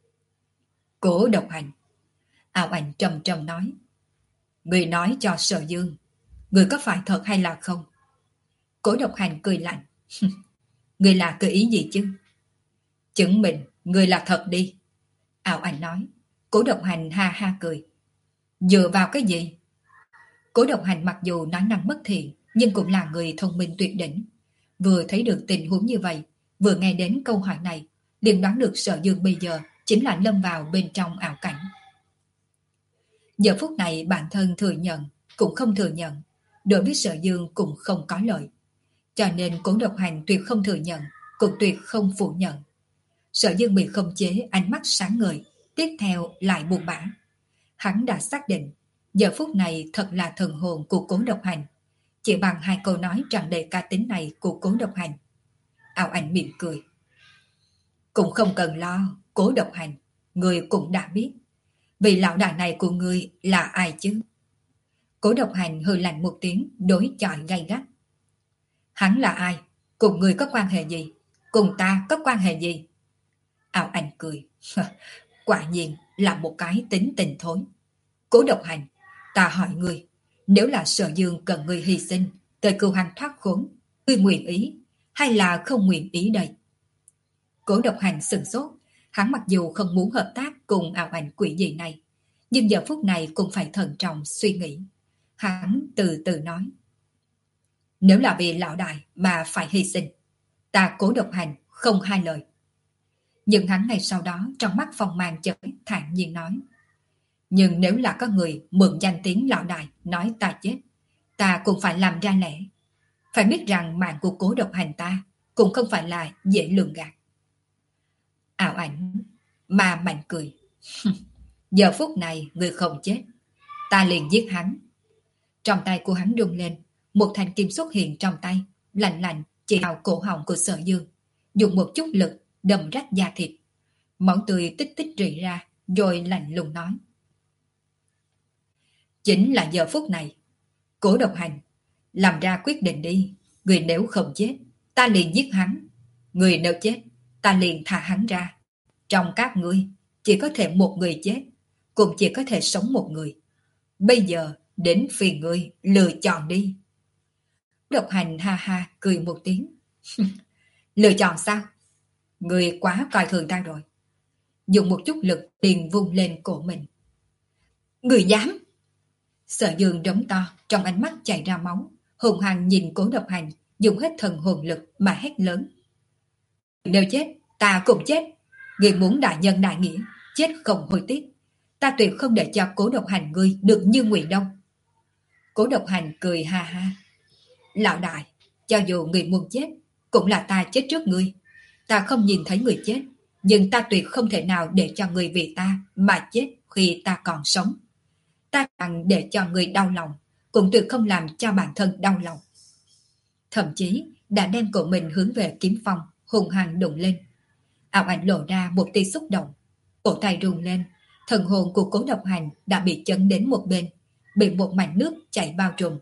Cố Độc Hành, Ảo Ảnh trầm trầm nói. Người nói cho Sở Dương, người có phải thật hay là không? Cố Độc Hành cười lạnh. Người là cơ ý gì chứ? Chứng minh người là thật đi. Ảo Ảnh nói. Cố Độc Hành ha ha cười. Dựa vào cái gì? Cố Độc Hành mặc dù nói năng bất thiện, nhưng cũng là người thông minh tuyệt đỉnh. Vừa thấy được tình huống như vậy, vừa nghe đến câu hỏi này, liền đoán được Sở Dương bây giờ chính là lâm vào bên trong ảo cảnh. Giờ phút này bản thân thừa nhận, cũng không thừa nhận, đối với Sở Dương cũng không có lợi. Cho nên Cố Độc Hành tuyệt không thừa nhận, cũng tuyệt không phủ nhận. Sở Dương bị khống chế, ánh mắt sáng ngời, tiếp theo lại buồn bã. Hắn đã xác định, giờ phút này thật là thần hồn của Cố Độc Hành. Chỉ bằng hai câu nói tràn đầy cá tính này của Cố Độc Hành. Ảo Ảnh mỉm cười. Cũng không cần lo, Cố Độc Hành, người cũng đã biết. Vì lão đại này của người là ai chứ? Cố Độc Hành hừ lạnh một tiếng, đối chọi gay gắt. Hắn là ai? Cùng người có quan hệ gì? Cùng ta có quan hệ gì? Ảo Ảnh cười. Quả nhiên là một cái tính tình thối. Cố Độc Hành, ta hỏi ngươi, nếu là Sở Dương cần ngươi hy sinh, tới cứu hắn thoát khốn, ngươi nguyện ý, hay là không nguyện ý đây? Cố Độc Hành sừng sốt, hắn mặc dù không muốn hợp tác cùng Ảo Ảnh quỷ dị này, nhưng giờ phút này cũng phải thận trọng suy nghĩ. Hắn từ từ nói. Nếu là vì lão đại mà phải hy sinh, ta Cố Độc Hành không hai lời. Nhưng hắn ngay sau đó trong mắt phong mang chợt thản nhiên nói. Nhưng nếu là có người mượn danh tiếng lão đại nói ta chết, ta cũng phải làm ra lẽ. Phải biết rằng mạng của Cố Độc Hành ta cũng không phải là dễ lường gạt. Ảo Ảnh mà mạnh cười. Giờ phút này người không chết, ta liền giết hắn. Trong tay của hắn rung lên, một thanh kim xuất hiện trong tay, lạnh lạnh chỉ vào cổ họng của Sở Dương, dùng một chút lực đâm rách da thịt. Máu tươi tích tích rỉ ra, rồi lạnh lùng nói. Chính là giờ phút này, Cố Độc Hành, làm ra quyết định đi. Người nếu không chết, ta liền giết hắn. Người nếu chết, ta liền thả hắn ra. Trong các ngươi, chỉ có thể một người chết, cũng chỉ có thể sống một người. Bây giờ, đến phiền ngươi lựa chọn đi. Độc Hành ha ha cười một tiếng. Lựa chọn sao? Ngươi quá coi thường ta rồi. Dùng một chút lực liền vung lên cổ mình. Người dám! Sở Dương đống to, trong ánh mắt chảy ra máu, hùng hăng nhìn Cố Độc Hành, dùng hết thần hồn lực mà hét lớn. Nếu chết, ta cũng chết. Ngươi muốn đại nhân đại nghĩa, chết không hối tiếc. Ta tuyệt không để cho Cố Độc Hành ngươi được như Ngụy Đông. Cố Độc Hành cười ha ha. Lão đại, cho dù người muốn chết, cũng là ta chết trước ngươi. Ta không nhìn thấy người chết, nhưng ta tuyệt không thể nào để cho người vì ta mà chết khi ta còn sống. Ta càng để cho người đau lòng, cũng tuyệt không làm cho bản thân đau lòng. Thậm chí đã đem cổ mình hướng về kiếm phong, hùng hăng đụng lên. Ảo Ảnh lộ ra một tia xúc động, cổ tay rung lên, thần hồn của Cố Độc Hành đã bị chấn đến một bên, bị một mảnh nước chảy bao trùm.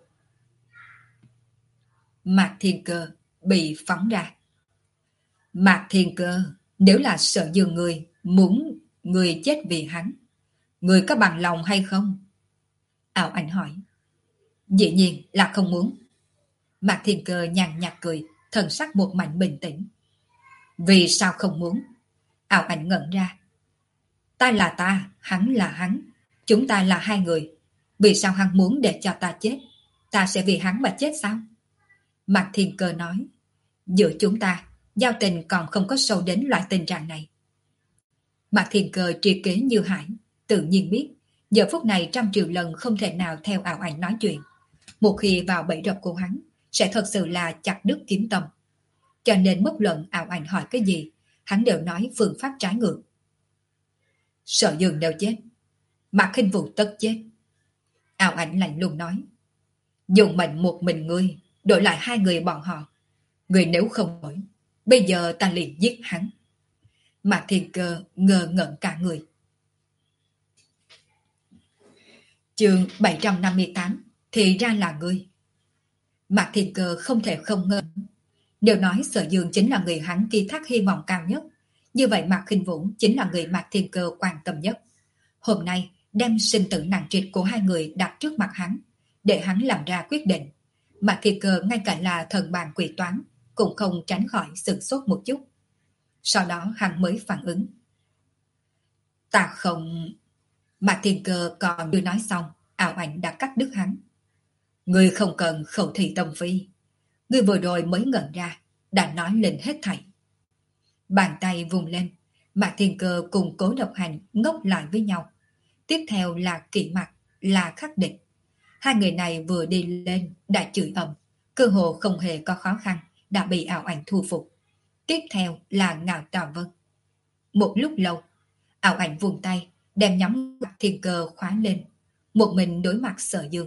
Mạc Thiên Cơ bị phóng ra. Mạc Thiên Cơ, nếu là Sở Dương người muốn người chết vì hắn, người có bằng lòng hay không? Ảo Ảnh hỏi. Dĩ nhiên là không muốn. Mạc Thiên Cơ nhàn nhạt cười, thần sắc một mảnh bình tĩnh. Vì sao không muốn? Ảo Ảnh ngẩn ra. Ta là ta, hắn là hắn. Chúng ta là hai người. Vì sao hắn muốn để cho ta chết? Ta sẽ vì hắn mà chết sao? Mạc Thiên Cơ nói. Giữa chúng ta, giao tình còn không có sâu đến loại tình trạng này. Mạc Thiên Cơ tri kế như hải, tự nhiên biết, giờ phút này trăm triệu lần không thể nào theo Ảo Ảnh nói chuyện. Một khi vào bẫy rập của hắn, sẽ thật sự là chặt đứt kiếm tâm. Cho nên bất luận Ảo Ảnh hỏi cái gì, hắn đều nói phương pháp trái ngược. Sợ Dương đều chết, Mạc Khinh Vũ tất chết. Ảo Ảnh lạnh lùng nói. Dùng mệnh một mình ngươi, đổi lại hai người bọn họ. Ngươi nếu không đổi, bây giờ ta liền giết hắn. Mạc Thiên Cơ ngờ ngẩn cả người. Chương bảy trăm năm mươi tám, thì ra là ngươi. Mạc Thiên Cơ không thể không ngờ. Nếu nói Sở Dương chính là người hắn ký thác hy vọng cao nhất, như vậy Mạc Khinh Vũ chính là người Mạc Thiên Cơ quan tâm nhất. Hôm nay đem sinh tử nặng trịch của hai người đặt trước mặt hắn, để hắn làm ra quyết định. Mạc Thiên Cơ ngay cả là thần bàn quỷ toán cũng không tránh khỏi sửng sốt một chút. Sau đó hắn mới phản ứng. Ta không... Mạc Thiên Cơ còn chưa nói xong, Ảo Ảnh đã cắt đứt hắn. Ngươi không cần khẩu thị tâm phi. Ngươi vừa rồi mới ngẩn ra, đã nói lên hết thảy. Bàn tay vùng lên, Mạc Thiên Cơ cùng Cố Độc Hành ngốc lại với nhau. Tiếp theo là Kỷ Mặc, là Khắc Địch. Hai người này vừa đi lên đã chửi ầm, cơ hồ không hề có khó khăn, đã bị Ảo Ảnh thu phục. Tiếp theo là Ngạo Tào Vân. Một lúc lâu, Ảo Ảnh vùng tay, đem nhắm Mạc Thiên Cơ khóa lên, một mình đối mặt Sở Dương.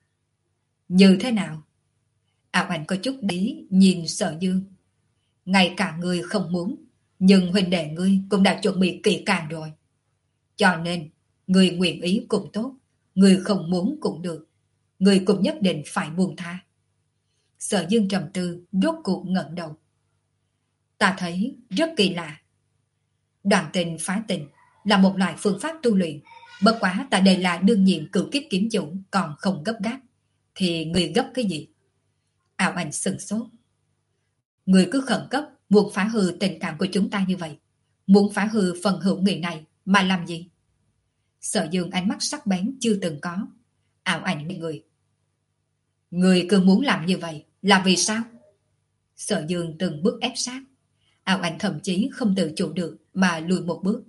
Như thế nào? Ảo Ảnh có chút ý nhìn Sở Dương. Ngay cả ngươi không muốn, nhưng huynh đệ ngươi cũng đã chuẩn bị kỹ càng rồi. Cho nên, ngươi nguyện ý cũng tốt, ngươi không muốn cũng được. Ngươi cũng nhất định phải buông tha. Sở Dương trầm tư, rốt cuộc ngẩng đầu. Ta thấy rất kỳ lạ. Đoạn tình phá tình là một loại phương pháp tu luyện. Bất quá tại đây là đương nhiệm cửu kiếp kiếm chủ, còn không gấp gáp. Thì ngươi gấp cái gì? Ảo Ảnh sừng sốt. Ngươi cứ khẩn cấp muốn phá hư tình cảm của chúng ta như vậy, muốn phá hư phần hữu nghị này mà làm gì? Sở Dương ánh mắt sắc bén chưa từng có. Ảo Ảnh nghe người. Ngươi cứ muốn làm như vậy là vì sao? Sở Dương từng bước ép sát. Ảo Ảnh thậm chí không tự chủ được mà lùi một bước.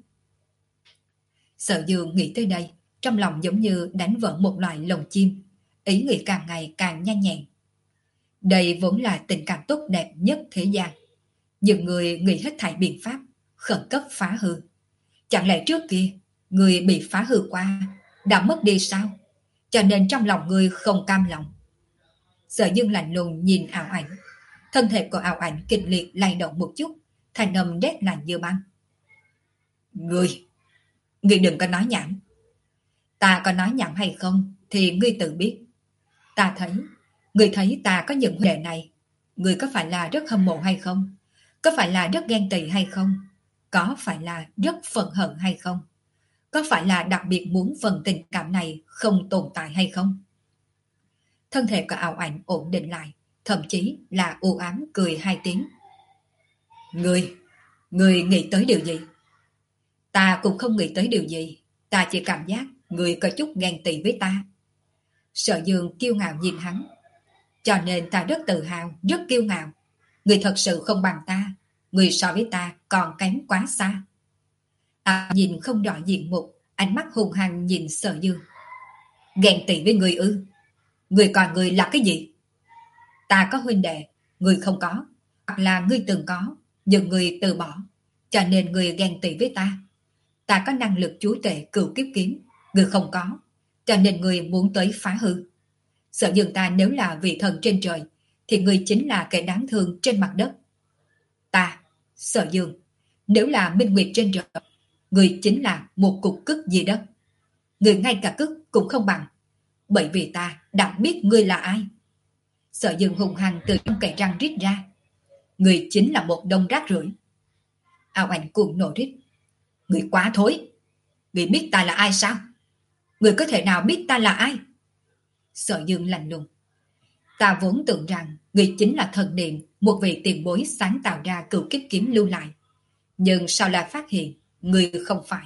Sở Dương nghĩ tới đây, trong lòng giống như đánh vỡ một loại lồng chim, ý nghĩ càng ngày càng nhanh nhẹn. Đây vốn là tình cảm tốt đẹp nhất thế gian. Nhưng người nghĩ hết thảy biện pháp, khẩn cấp phá hư. Chẳng lẽ trước kia, người bị phá hư qua, đã mất đi sao? Cho nên trong lòng người không cam lòng. Sở Dương lạnh lùng nhìn Ảo Ảnh. Thân thể của Ảo Ảnh kịch liệt lay động một chút, thành âm rét lạnh như băng. Ngươi, ngươi đừng có nói nhảm. Ta có nói nhảm hay không thì ngươi tự biết. Ta thấy, ngươi thấy ta có những huynh đệ này, ngươi có phải là rất hâm mộ hay không? Có phải là rất ghen tị hay không? Có phải là rất phẫn hận hay không? Có phải là đặc biệt muốn phần tình cảm này không tồn tại hay không? Thân thể của Ảo Ảnh ổn định lại, thậm chí là u ám cười hai tiếng. Ngươi, ngươi nghĩ tới điều gì? Ta cũng không nghĩ tới điều gì, ta chỉ cảm giác ngươi có chút ghen tị với ta. Sở Dương kiêu ngạo nhìn hắn. Cho nên ta rất tự hào, rất kiêu ngạo. Ngươi thật sự không bằng ta, ngươi so với ta còn kém quá xa. À, nhìn không rõ diện mục, ánh mắt hung hăng nhìn Sở Dương. Ghen tị với ngươi ư? Ngươi còn ngươi là cái gì? Ta có huynh đệ, ngươi không có. Hoặc là ngươi từng có, nhưng ngươi từ bỏ. Cho nên ngươi ghen tị với ta. Ta có năng lực chúa tể cửu kiếp kiếm, ngươi không có. Cho nên ngươi muốn tới phá hư. Sở Dương ta nếu là vị thần trên trời, thì ngươi chính là kẻ đáng thương trên mặt đất. Ta, Sở Dương, nếu là minh nguyệt trên trời, ngươi chính là một cục cứt dưới đất. Ngươi ngay cả cứt cũng không bằng. Bởi vì ta đã biết ngươi là ai. Sở Dương hùng hăng từ trong kẻ răng rít ra. Ngươi chính là một đống rác rưởi. Ảo Ảnh cuồng nộ rít. Ngươi quá thối. Ngươi biết ta là ai sao? Ngươi có thể nào biết ta là ai? Sở Dương lạnh lùng. Ta vốn tưởng rằng người chính là thần niệm một vị tiền bối sáng tạo ra cửu kiếp kiếm lưu lại. Nhưng sao lại phát hiện người không phải?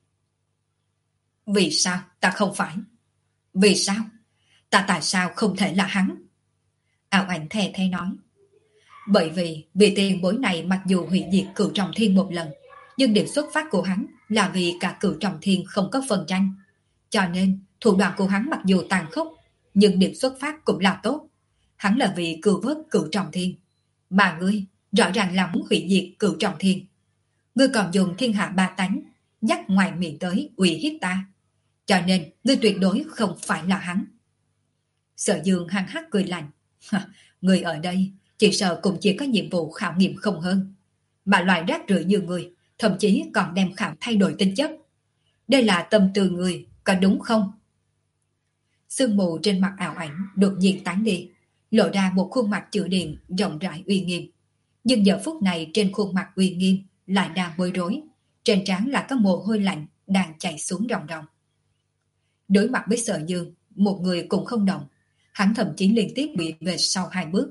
Vì sao ta không phải? Vì sao? Ta tại sao không thể là hắn? Ảo ảnh thè thé nói. Bởi vì vị tiền bối này mặc dù hủy diệt cửu trọng thiên một lần, nhưng điểm xuất phát của hắn là vì cả cửu trọng thiên không có phần tranh. Cho nên thủ đoạn của hắn mặc dù tàn khốc, nhưng điểm xuất phát cũng là tốt. Hắn là vì cứu vớt cửu trọng thiên. Mà ngươi rõ ràng là muốn hủy diệt cửu trọng thiên. Ngươi còn dùng thiên hạ ba tánh nhắc ngoài miệng tới uy hiếp ta. Cho nên ngươi tuyệt đối không phải là hắn. Sở Dương hăng hắc cười lạnh. Người ở đây chỉ sợ cũng chỉ có nhiệm vụ khảo nghiệm không hơn. Mà loại rác rưởi như người thậm chí còn đem khảo thay đổi tính chất. Đây là tâm tư người, có đúng không? Sương mù trên mặt ảo ảnh đột nhiên tán đi, lộ ra một khuôn mặt chữ điện rộng rãi uy nghiêm. Nhưng giờ phút này trên khuôn mặt uy nghiêm lại đang bối rối, trên trán là có mồ hôi lạnh đang chảy xuống ròng ròng. Đối mặt với Sở Dương, một người cũng không động, hắn thậm chí liên tiếp bị về sau hai bước.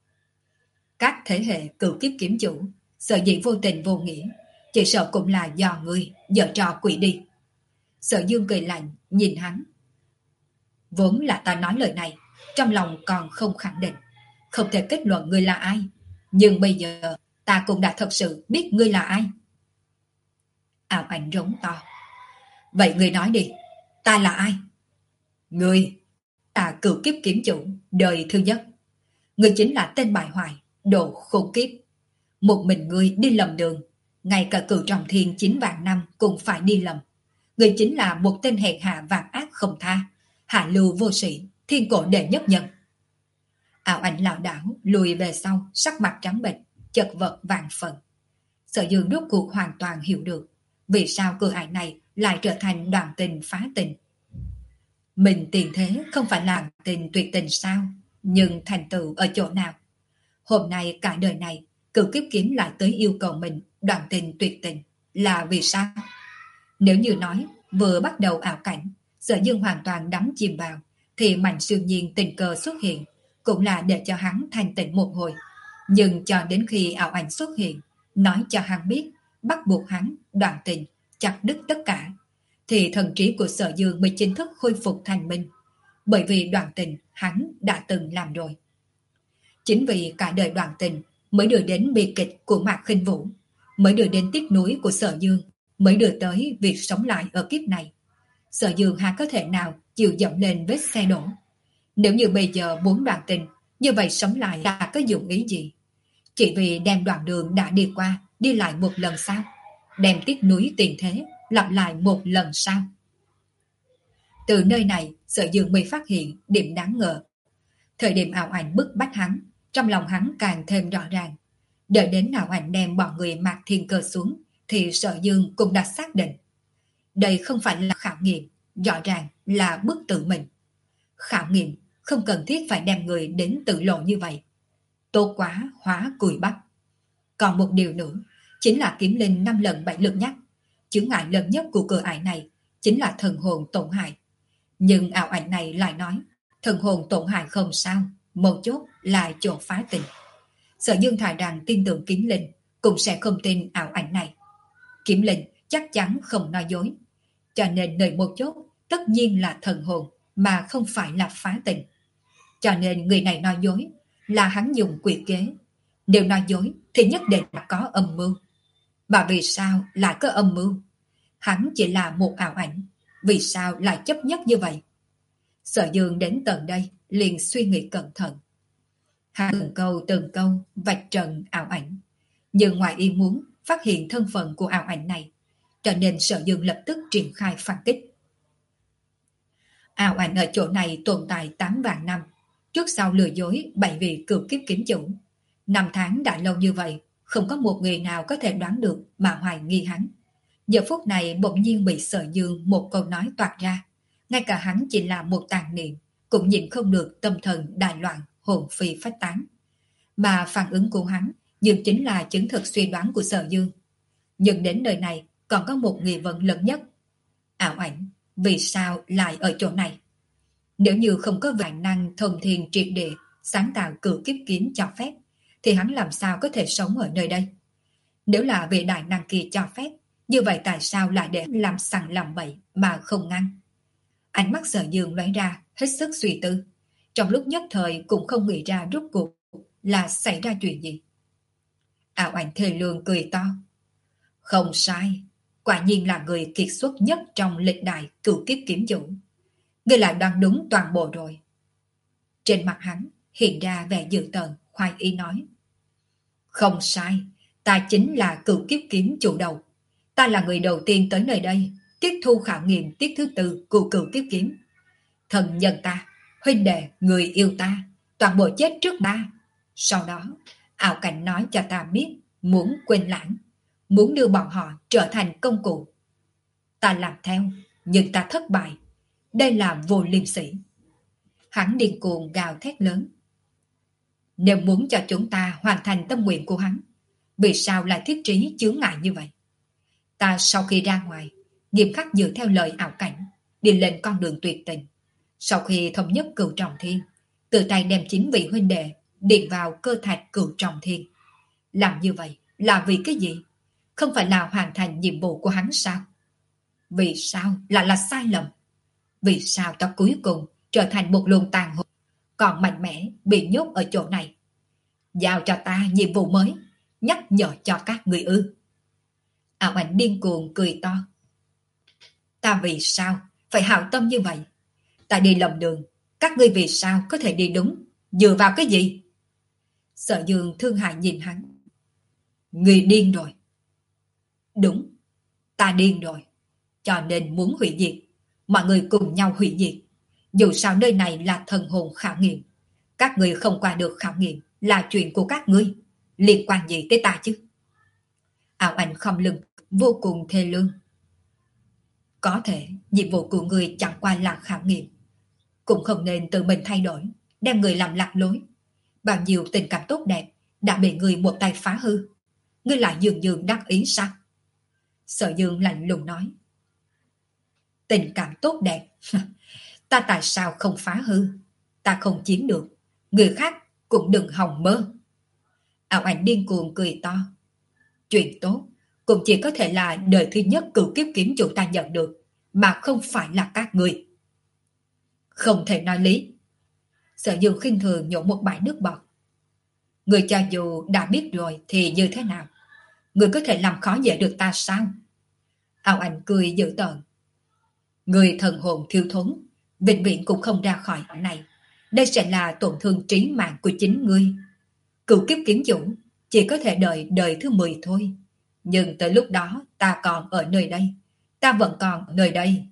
Các thế hệ cửu kiếp kiếm chủ, sở dĩ vô tình vô nghĩa, chỉ sợ cũng là do người giở trò quỷ đi. Sở Dương cười lạnh nhìn hắn. Vốn là ta nói lời này, trong lòng còn không khẳng định, không thể kết luận ngươi là ai. Nhưng bây giờ ta cũng đã thật sự biết ngươi là ai. Ảo ảnh rống to. Vậy ngươi nói đi, ta là ai? Ngươi, ta cửu kiếp kiếm chủ, đời thứ nhất. Ngươi chính là tên bại hoại, đồ khốn kiếp. Một mình ngươi đi lầm đường, ngay cả cửu trọng thiên chín vạn năm cũng phải đi lầm. Ngươi chính là một tên hèn hạ vạn ác không tha, hạ lưu vô sĩ, thiên cổ đệ nhất nhân. Ảo ảnh lảo đảo lùi về sau, sắc mặt trắng bệch, chật vật vạn phần. Sở Dương rốt cuộc hoàn toàn hiểu được vì sao cửa ải này lại trở thành đoạn tình phá tình. Mình tiền thế không phải là tình tuyệt tình sao? Nhưng thành tựu ở chỗ nào? Hôm nay cả đời này cửu kiếp kiếm lại tới yêu cầu mình đoạn tình tuyệt tình là vì sao? Nếu như nói vừa bắt đầu ảo cảnh, Sở Dương hoàn toàn đắm chìm vào, thì Mạnh Siêu Nhiên tình cờ xuất hiện cũng là để cho hắn thanh tịnh một hồi. Nhưng cho đến khi ảo ảnh xuất hiện, nói cho hắn biết bắt buộc hắn đoạn tình, chặt đứt tất cả, thì thần trí của Sở Dương mới chính thức khôi phục thành minh. Bởi vì đoạn tình hắn đã từng làm rồi. Chính vì cả đời đoạn tình mới đưa đến bi kịch của Mạc Khinh Vũ, mới đưa đến tiếc nuối của Sở Dương, mới đưa tới việc sống lại ở kiếp này. Sở Dương hà có thể nào chịu dẫm lên vết xe đổ? Nếu như bây giờ muốn đoạn tình, như vậy sống lại là có dụng ý gì? Chỉ vì đem đoạn đường đã đi qua, đi lại một lần sao? Đem tiếc nuối tiền thế, lặp lại một lần sao? Từ nơi này, Sở Dương mới phát hiện điểm đáng ngờ. Thời điểm ảo ảnh bức bách hắn, trong lòng hắn càng thêm rõ ràng. Đợi đến ảo ảnh đem bọn người Mạc Thiên Cơ xuống, thì Sở Dương cũng đã xác định. Đây không phải là khảo nghiệm, rõ ràng là bức tự mình. Khảo nghiệm không cần thiết phải đem người đến tự lộ như vậy. Tốt quá hóa cùi bắp. Còn một điều nữa, chính là kiếm linh năm lần bảy lượt nhắc. Chướng ngại lớn nhất của cửa ải này chính là thần hồn tổn hại. Nhưng ảo ảnh này lại nói, thần hồn tổn hại không sao, mấu chốt là chỗ phá tình. Sở Dương thà rằng tin tưởng kiếm linh, cũng sẽ không tin ảo ảnh này. Kiếm linh chắc chắn không nói dối. Cho nên nơi mấu chốt tất nhiên là thần hồn, mà không phải là phá tình. Cho nên người này nói dối là hắn dùng quỷ kế. Nếu nói dối thì nhất định là có âm mưu. Mà vì sao lại có âm mưu? Hắn chỉ là một ảo ảnh, vì sao lại chấp nhất như vậy? Sở Dương đến tận đây liền suy nghĩ cẩn thận. Hắn từng câu từng câu vạch trần ảo ảnh, nhưng ngoài ý muốn phát hiện thân phận của ảo ảnh này, cho nên Sở Dương lập tức triển khai phản kích. Ảo ảnh ở chỗ này tồn tại tám vạn năm, trước sau lừa dối bảy vị cửu kiếp kiếm chủ. Năm tháng đã lâu như vậy, không có một người nào có thể đoán được mà hoài nghi hắn. Giờ phút này bỗng nhiên bị Sở Dương một câu nói toạc ra, ngay cả hắn chỉ là một tàn niệm cũng nhìn không được, tâm thần đại loạn, hồn phi phách tán. Mà phản ứng của hắn nhưng chính là chứng thực suy đoán của Sở Dương. Nhưng đến nơi này còn có một nghi vấn lớn nhất. Ảo ảnh vì sao lại ở chỗ này? Nếu như không có vạn năng thông thiên triệt địa sáng tạo cửu kiếp kiếm cho phép, thì hắn làm sao có thể sống ở nơi đây? Nếu là vị đại năng kia cho phép, như vậy tại sao lại để làm sằng làm bậy mà không ngăn? Ánh mắt Sở Dương lóe ra, hết sức suy tư. Trong lúc nhất thời cũng không nghĩ ra rốt cuộc là xảy ra chuyện gì. Ảo Ảnh thề lương cười to. Không sai, quả nhiên là người kiệt xuất nhất trong lịch đại cửu kiếp kiếm chủ. Ngươi lại đoán đúng toàn bộ rồi. Trên mặt hắn hiện ra vẻ dữ tợn, khoái ý nói. Không sai, ta chính là cửu kiếp kiếm chủ đầu. Ta là người đầu tiên tới nơi đây, tiếp thu khảo nghiệm tiết thứ tư của cửu kiếp kiếm. Thần nhân ta, huynh đệ, người yêu ta, toàn bộ chết trước ta. Sau đó, ảo cảnh nói cho ta biết, muốn quên lãng, muốn đưa bọn họ trở thành công cụ. Ta làm theo, nhưng ta thất bại. Đây là vô liêm sỉ. Hắn điên cuồng gào thét lớn. Nếu muốn cho chúng ta hoàn thành tâm nguyện của hắn, vì sao lại thiết trí chướng ngại như vậy? Ta sau khi ra ngoài, nghiêm khắc dựa theo lời ảo cảnh, đi lên con đường tuyệt tình. Sau khi thống nhất cửu trọng thiên, tự tay đem chính vị huynh đệ điền vào cơ thạch cửu trọng thiên. Làm như vậy là vì cái gì? Không phải là hoàn thành nhiệm vụ của hắn sao? Vì sao lại là sai lầm? Vì sao ta cuối cùng trở thành một luồng tàn hồn, còn mạnh mẽ bị nhốt ở chỗ này? Giao cho ta nhiệm vụ mới, nhắc nhở cho các người ư? Ảo Ảnh điên cuồng cười to. Ta vì sao phải hảo tâm như vậy? Ta đi lầm đường, các ngươi vì sao có thể đi đúng? Dựa vào cái gì? Sở Dương thương hại nhìn hắn. Người điên rồi. Đúng, ta điên rồi. Cho nên muốn hủy diệt. Mọi người cùng nhau hủy diệt. Dù sao nơi này là thần hồn khảo nghiệm. Các ngươi không qua được khảo nghiệm là chuyện của các ngươi. Liên quan gì tới ta chứ? Ảo Ảnh không lưng, vô cùng thê lương. Có thể nhiệm vụ của người chẳng qua là khảo nghiệm. Cũng không nên tự mình thay đổi, đem người làm lạc lối. Bao nhiêu tình cảm tốt đẹp đã bị người một tay phá hư. Ngươi lại dường dường đắc ý sao? Sở Dương lạnh lùng nói. Tình cảm tốt đẹp? Ta tại sao không phá hư? Ta không chiếm được, người khác cũng đừng hòng mơ. Ảo Ảnh điên cuồng cười to. Chuyện tốt cũng chỉ có thể là đời thứ nhất cửu kiếp kiếm chủ ta nhận được, mà không phải là các người. Không thể nói lý. Sở Dương khinh thường nhổ một bãi nước bọt. Người cho dù đã biết rồi thì như thế nào? Người có thể làm khó dễ được ta sao? Ảo Ảnh cười dữ tợn. Người thần hồn thiếu thốn, vĩnh viễn cũng không ra khỏi này. Đây sẽ là tổn thương trí mạng của chính ngươi. Cửu kiếp kiếm chủ chỉ có thể đợi đời thứ mười thôi. Nhưng tới lúc đó ta còn ở nơi đây. Ta vẫn còn ở nơi đây.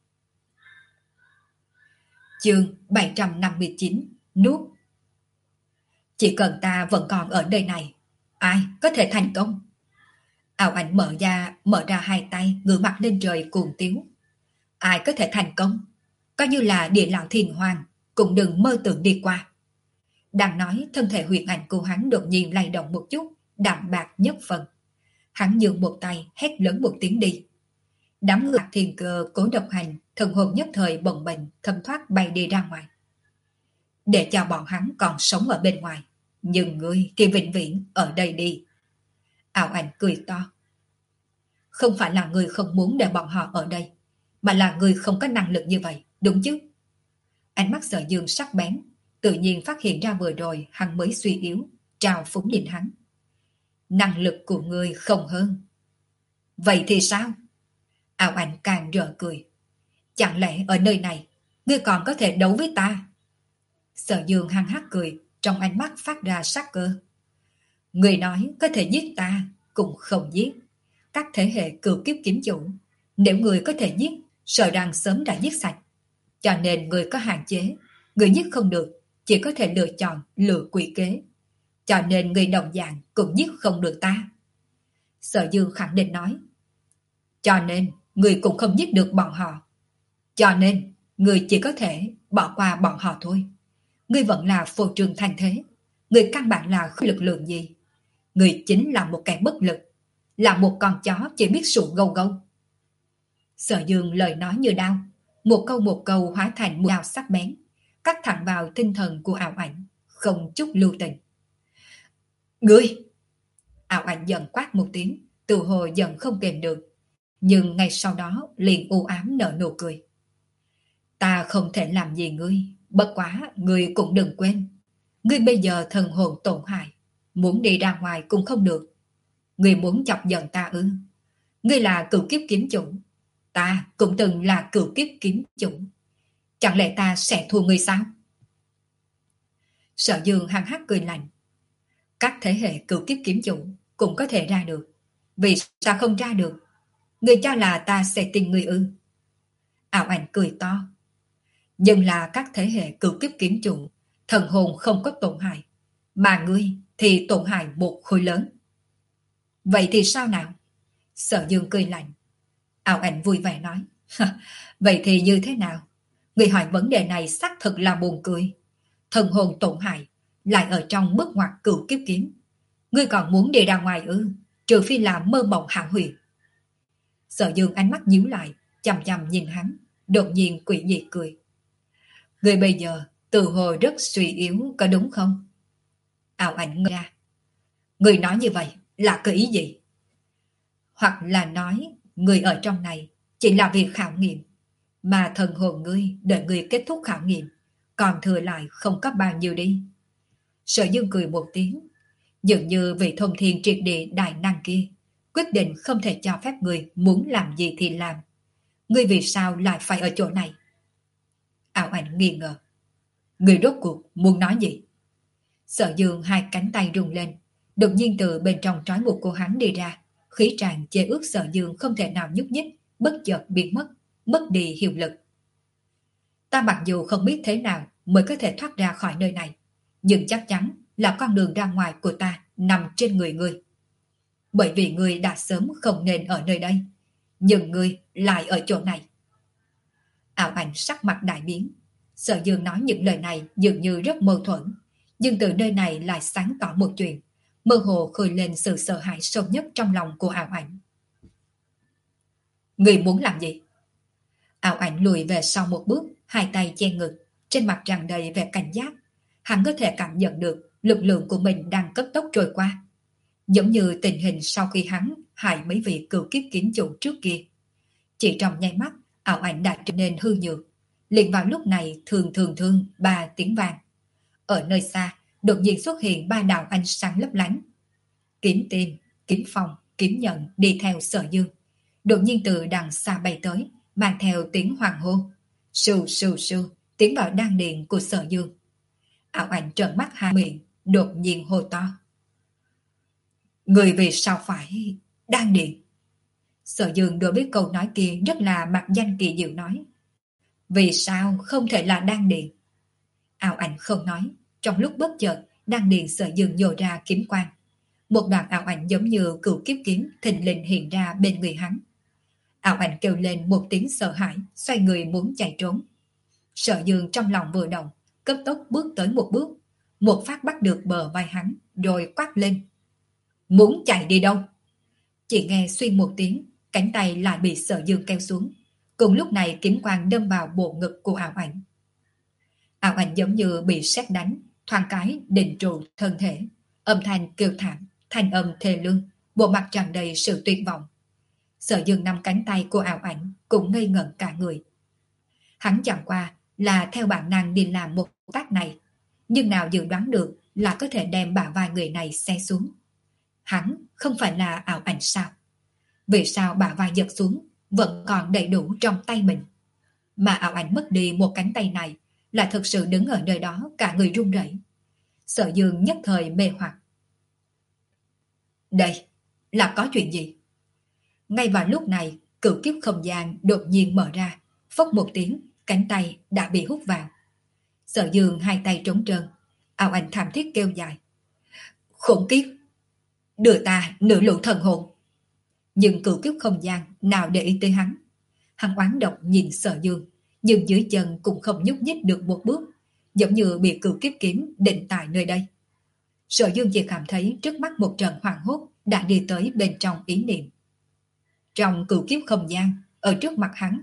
Chương bảy trăm năm mươi chín. Nuốt. Chỉ cần ta vẫn còn ở nơi này, ai có thể thành công? Ảo Ảnh mở ra, mở ra hai tay, ngửa mặt lên trời cuồng tiếu. Ai có thể thành công? Coi như là địa lão thiền hoàng, cũng đừng mơ tưởng đi qua. Đang nói, thân thể huyền ảnh của hắn đột nhiên lay động một chút, đạm bạc nhất phần. Hắn nhường một tay, hét lớn một tiếng đi. Đám người thiền cơ cố độc hành, thần hồn nhất thời bồng bềnh, thâm thoát bay đi ra ngoài. Để cho bọn hắn còn sống ở bên ngoài, nhưng ngươi thì vĩnh viễn ở đây đi. Ảo Ảnh cười to. Không phải là ngươi không muốn để bọn họ ở đây, mà là ngươi không có năng lực như vậy, đúng chứ? Ánh mắt Sở Dương sắc bén, tự nhiên phát hiện ra vừa rồi hắn mới suy yếu, trào phúng nhìn hắn. Năng lực của ngươi không hơn. Vậy thì sao? Ảo Ảnh càng rỡ cười. Chẳng lẽ ở nơi này, ngươi còn có thể đấu với ta? Sở Dương hăng hắc cười, trong ánh mắt phát ra sắc cơ. Người nói có thể giết ta, cũng không giết. Các thế hệ cửu kiếp kiếm chủ, nếu người có thể giết, sợ rằng sớm đã giết sạch. Cho nên người có hạn chế, người giết không được, chỉ có thể lựa chọn lựa quỷ kế. Cho nên người đồng dạng cũng giết không được ta. Sở Dương khẳng định nói. Cho nên người cũng không giết được bọn họ. Cho nên người chỉ có thể bỏ qua bọn họ thôi. Người vẫn là phô trương thành thế. Người căn bản là không lực lượng gì. Người chính là một kẻ bất lực, là một con chó chỉ biết sụ gâu gâu. Sở Dương lời nói như đau, Một câu một câu hóa thành một đao sắc bén, cắt thẳng vào tinh thần của ảo ảnh, không chút lưu tình. Ngươi! Ảo ảnh giận quát một tiếng, từ hồi giận không kềm được, nhưng ngay sau đó liền u ám nở nụ cười. Ta không thể làm gì ngươi, bất quá ngươi cũng đừng quên. Ngươi bây giờ thần hồn tổn hại, muốn đi ra ngoài cũng không được. Ngươi muốn chọc giận ta ư? Ngươi là cửu kiếp kiếm chủ, ta cũng từng là cửu kiếp kiếm chủ. Chẳng lẽ ta sẽ thua ngươi sao? Sở Dương hăng hắc cười lạnh. Các thế hệ cửu kiếp kiếm chủ cũng có thể ra được, vì sao không ra được? Ngươi cho là ta sẽ tin ngươi ư? Ảo ảnh cười to. Nhưng là các thế hệ cửu kiếp kiếm chủ, thần hồn không có tổn hại, mà ngươi thì tổn hại một khối lớn. Vậy thì sao nào? Sở Dương cười lạnh. Ảo ảnh vui vẻ nói. Vậy thì như thế nào? Người hỏi vấn đề này xác thực là buồn cười. Thần hồn tổn hại lại ở trong bước ngoặt cửu kiếp kiếm. Ngươi còn muốn đi ra ngoài ư? Trừ phi là mơ mộng hão huyền. Sở Dương ánh mắt nhíu lại, chằm chằm nhìn hắn, đột nhiên quỷ dị cười. Ngươi bây giờ từ hồi rất suy yếu, có đúng không? Ảo ảnh ngơ ra. Ngươi nói như vậy là có ý gì? Hoặc là nói ngươi ở trong này chỉ là việc khảo nghiệm, mà thần hồn ngươi đợi ngươi kết thúc khảo nghiệm, còn thừa lại không có bao nhiêu đi. Sở Dương cười một tiếng, dường như vị thông thiên triệt địa đại năng kia quyết định không thể cho phép ngươi muốn làm gì thì làm. Ngươi vì sao lại phải ở chỗ này? Ảo ảnh nghi ngờ. Ngươi rốt cuộc muốn nói gì? Sở Dương hai cánh tay rung lên, đột nhiên từ bên trong trói buộc của hắn đi ra, khí tràn chế ước Sở Dương không thể nào nhúc nhích, bất chợt biến mất, mất đi hiệu lực. Ta mặc dù không biết thế nào mới có thể thoát ra khỏi nơi này, nhưng chắc chắn là con đường ra ngoài của ta nằm trên người ngươi. Bởi vì ngươi đã sớm không nên ở nơi đây, nhưng ngươi lại ở chỗ này. Ảo ảnh sắc mặt đại biến. Sở Dương nói những lời này dường như rất mâu thuẫn, nhưng từ nơi này lại sáng tỏ một chuyện, mơ hồ khơi lên sự sợ hãi sâu nhất trong lòng của ảo ảnh. Ngươi muốn làm gì? Ảo ảnh lùi về sau một bước, hai tay che ngực, trên mặt tràn đầy vẻ cảnh giác. Hắn có thể cảm nhận được lực lượng của mình đang cấp tốc trôi qua, giống như tình hình sau khi hắn hại mấy vị cửu kiếp kiếm chủ trước kia. Chỉ trong nháy mắt, ảo ảnh đã trở nên hư nhược. Liền vào lúc này thường thường thương ba tiếng vàng. Ở nơi xa, đột nhiên xuất hiện ba đạo ánh sáng lấp lánh. Kiếm Tiên, Kiếm Phong, Kiếm Nhận đi theo Sở Dương. Đột nhiên từ đằng xa bay tới, mang theo tiếng hoàng hôn. Sù sù sù, tiến vào đan điền của Sở Dương. Ảo ảnh trợn mắt hai miệng, đột nhiên hô to. Người vì sao phải đan điền? Sở Dương đối với câu nói kia rất là mặc danh kỳ diệu nói. Vì sao không thể là đan điền? Ảo ảnh không nói, trong lúc bất chợt, đan điền Sở Dương nhô ra kiếm quang. Một đoạn ảo ảnh giống như cửu kiếp kiếm thình lình hiện ra bên người hắn. Ảo ảnh kêu lên một tiếng sợ hãi, xoay người muốn chạy trốn. Sở Dương trong lòng vừa động, cấp tốc bước tới một bước, một phát bắt được bờ vai hắn, rồi quát lên. Muốn chạy đi đâu? Chỉ nghe suy một tiếng, cánh tay lại bị Sở Dương kéo xuống. Cùng lúc này kiếm quang đâm vào bộ ngực của ảo ảnh. Ảo ảnh giống như bị sét đánh, thoáng cái định trụ thân thể, âm thanh kêu thảm, thanh âm thê lương, bộ mặt tràn đầy sự tuyệt vọng. Sở Dương nắm cánh tay của ảo ảnh cũng ngây ngẩn cả người. Hắn chẳng qua là theo bản năng đi làm một tác này, nhưng nào dự đoán được là có thể đem bả vai người này xé xuống. Hắn không phải là ảo ảnh sao? Vì sao bả vai giật xuống vẫn còn đầy đủ trong tay mình? Mà ảo ảnh mất đi một cánh tay này là thực sự đứng ở nơi đó cả người run rẩy. Sở Dương nhất thời mê hoặc. Đây là có chuyện gì? Ngay vào lúc này, cửu kiếp không gian đột nhiên mở ra, phốc một tiếng, cánh tay đã bị hút vào. Sở Dương hai tay trống trơn, ảo ảnh thảm thiết kêu dài. Khủng kiếp! Đưa ta nửa lũ thần hồn! Nhưng cửu kiếp không gian nào để ý tới hắn. Hắn oán độc nhìn Sở Dương, nhưng dưới chân cũng không nhúc nhích được một bước, giống như bị cửu kiếp kiếm định tại nơi đây. Sở Dương chỉ cảm thấy trước mắt một trận hoảng hốt đã đi tới bên trong ý niệm. Trong cửu kiếp không gian, ở trước mặt hắn,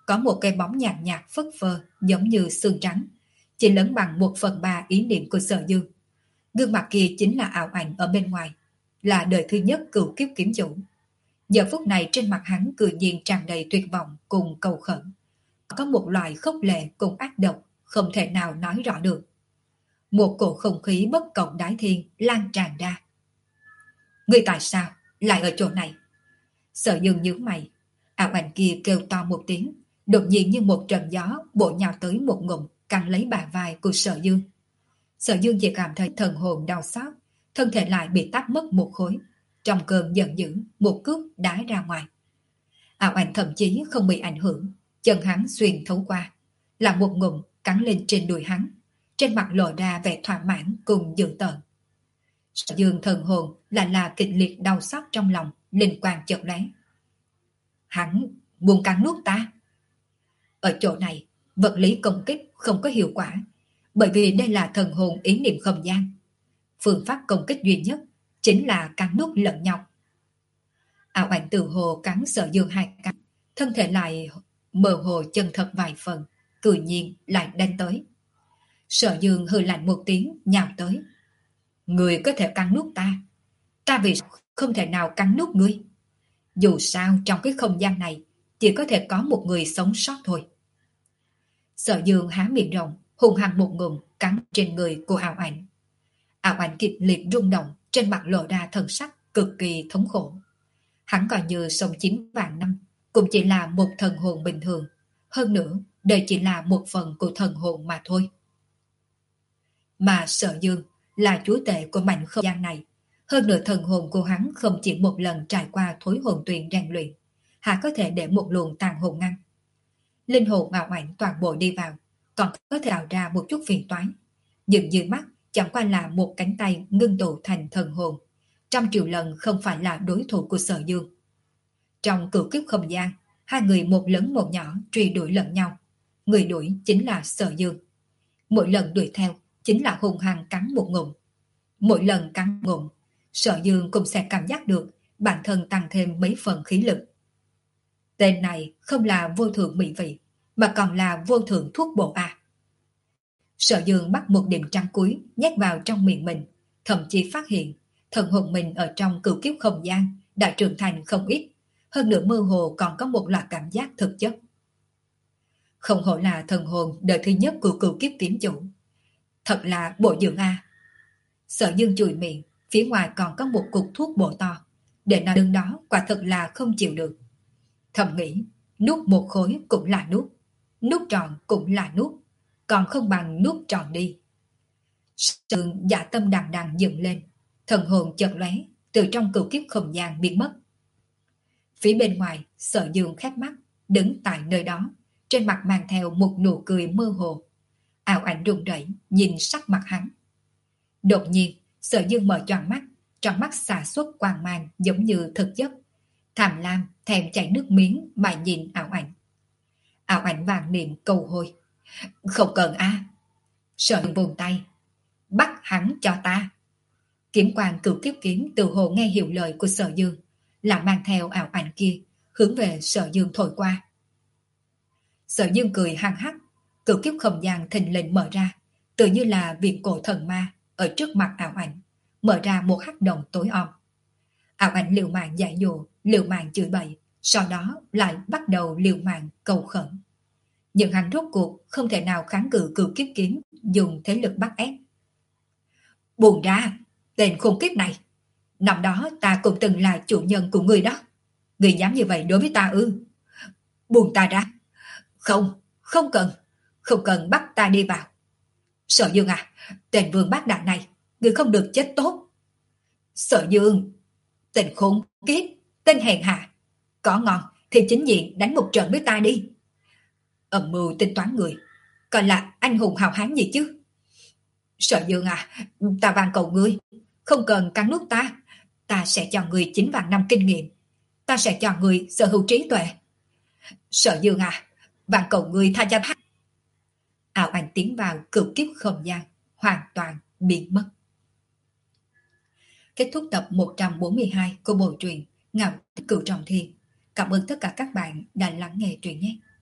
có một cái bóng nhàn nhạt, nhạt phất phơ giống như xương trắng, chỉ lớn bằng một phần ba ý niệm của Sở Dương. Gương mặt kia chính là ảo ảnh ở bên ngoài, là đời thứ nhất cửu kiếp kiếm chủ. Giờ phút này trên mặt hắn cười nhiên tràn đầy tuyệt vọng cùng cầu khẩn. Có một loại khốc lệ cùng ác độc, không thể nào nói rõ được. Một cổ không khí bất cộng đái thiên lan tràn ra. Ngươi tại sao lại ở chỗ này? Sở Dương nhướng mày, ảo ảnh kia kêu to một tiếng, đột nhiên như một trận gió bổ nhào tới một ngụm cắn lấy bả vai của Sở Dương. Sở Dương chỉ cảm thấy thần hồn đau xót, thân thể lại bị tách mất một khối. Trong cơn giận dữ, một cước đá ra ngoài. Ảo ảnh thậm chí không bị ảnh hưởng, chân hắn xuyên thấu qua, là một ngụm cắn lên trên đùi hắn, trên mặt lộ ra vẻ thỏa mãn cùng dữ tợn. Sở Dương thần hồn là là kịch liệt đau xót trong lòng, linh quang chợt lóe. Hắn muốn cắn nuốt ta. Ở chỗ này, vật lý công kích không có hiệu quả, bởi vì đây là thần hồn ý niệm không gian. Phương pháp công kích duy nhất chính là cắn nuốt lẫn nhau. Ảo ảnh từ hồ cắn Sở Dương hai cắn, thân thể lại mơ hồ chân thật vài phần, cười nhiên lại đánh tới. Sở Dương hừ lạnh một tiếng nhào tới. Người có thể cắn nuốt ta, ta vì không thể nào cắn nuốt ngươi. Dù sao trong cái không gian này chỉ có thể có một người sống sót thôi. Sở Dương há miệng rộng, hung hăng một ngụm cắn trên người của ảo ảnh. Ảo ảnh kịch liệt rung động, trên mặt lộ ra thần sắc cực kỳ thống khổ. Hắn coi như sống chín vạn năm, cũng chỉ là một thần hồn bình thường. Hơn nữa, đây chỉ là một phần của thần hồn mà thôi. Mà Sở Dương là chúa tể của mảnh không gian này. Hơn nữa thần hồn của hắn không chỉ một lần trải qua thối hồn tuyền rèn luyện, hà có thể để một luồng tàn hồn ngăn. Linh hồn ảo ảnh toàn bộ đi vào, còn có thể tạo ra một chút phiền toái. Nhưng dưới mắt chẳng qua là một cánh tay ngưng tụ thành thần hồn, trăm triệu lần không phải là đối thủ của Sở Dương. Trong cửu kiếp không gian, hai người một lớn một nhỏ truy đuổi lẫn nhau. Người đuổi chính là Sở Dương. Mỗi lần đuổi theo chính là hung hăng cắn một ngụm. Mỗi lần cắn ngụm, Sở Dương cũng sẽ cảm giác được bản thân tăng thêm mấy phần khí lực. Tên này không là vô thượng mỹ vị, mà còn là vô thượng thuốc bổ à. Sở Dương bắt một điểm trắng cuối nhét vào trong miệng mình, thậm chí phát hiện thần hồn mình ở trong cửu kiếp không gian đã trưởng thành không ít, hơn nữa mơ hồ còn có một loạt cảm giác thực chất. Không hổ là thần hồn đời thứ nhất của cửu kiếp kiếm chủ. Thật là bổ dưỡng à. Sở Dương chùi miệng, phía ngoài còn có một cục thuốc bổ to, để nó đứng đó quả thật là không chịu được. Thầm nghĩ, nuốt một khối cũng là nuốt, nuốt tròn cũng là nuốt, còn không bằng nuốt tròn đi. Sở Dương dạ tâm đằng đằng dựng lên, thần hồn chợt lóe, từ trong cửu kiếp không gian biến mất. Phía bên ngoài, Sở Dương khép mắt, đứng tại nơi đó, trên mặt mang theo một nụ cười mơ hồ. Ảo ảnh run rẩy nhìn sắc mặt hắn. Đột nhiên, Sở Dương mở choàng mắt, trong mắt xả xuất quang mang giống như thực chất. Tham lam thèm chảy nước miếng mà nhìn ảo ảnh. Ảo ảnh vàng niệm cầu hôi. Không cần a. À. Sở Dương buông tay. Bắt hắn cho ta. Kiếm quang cửu kiếp kiếm từ hồ nghe hiểu lời của Sở Dương, là mang theo ảo ảnh kia, hướng về Sở Dương thổi qua. Sở Dương cười hăng hắc, cửu kiếp không gian thình lình mở ra, tự như là viện cổ thần ma ở trước mặt ảo ảnh, mở ra một hắc động tối om. Ảo ảnh liều mạng giải dụ, liều mạng chửi bậy, sau đó lại bắt đầu liều mạng cầu khẩn. Nhưng hắn rốt cuộc không thể nào kháng cự cửu kiếp kiếm dùng thế lực bắt ép. Buông ra, tên khốn kiếp này. Năm đó ta cũng từng là chủ nhân của người đó. Người dám như vậy đối với ta ư? Buông ta ra. Không, không cần, không cần bắt ta đi vào. Sở Dương à, tên vương bát đại này, người không được chết tốt. Sở Dương, tên khốn kiếp, tên hèn hạ. Có ngon thì chính diện đánh một trận với ta đi. Âm mưu tính toán người, còn là anh hùng hào hán gì chứ? Sở Dương à, ta van cầu ngươi, không cần cắn nuốt ta. Ta sẽ cho người chín vạn năm kinh nghiệm. Ta sẽ cho người sở hữu trí tuệ. Sở Dương à, van cầu ngươi tha cho ta. Ảo ảnh tiến vào cửu kiếp không gian, hoàn toàn biến mất. Kết thúc tập một trăm bốn mươi hai của bộ truyện Ngạo Cửu Trọng Thiên. Cảm ơn tất cả các bạn đã lắng nghe truyện nhé.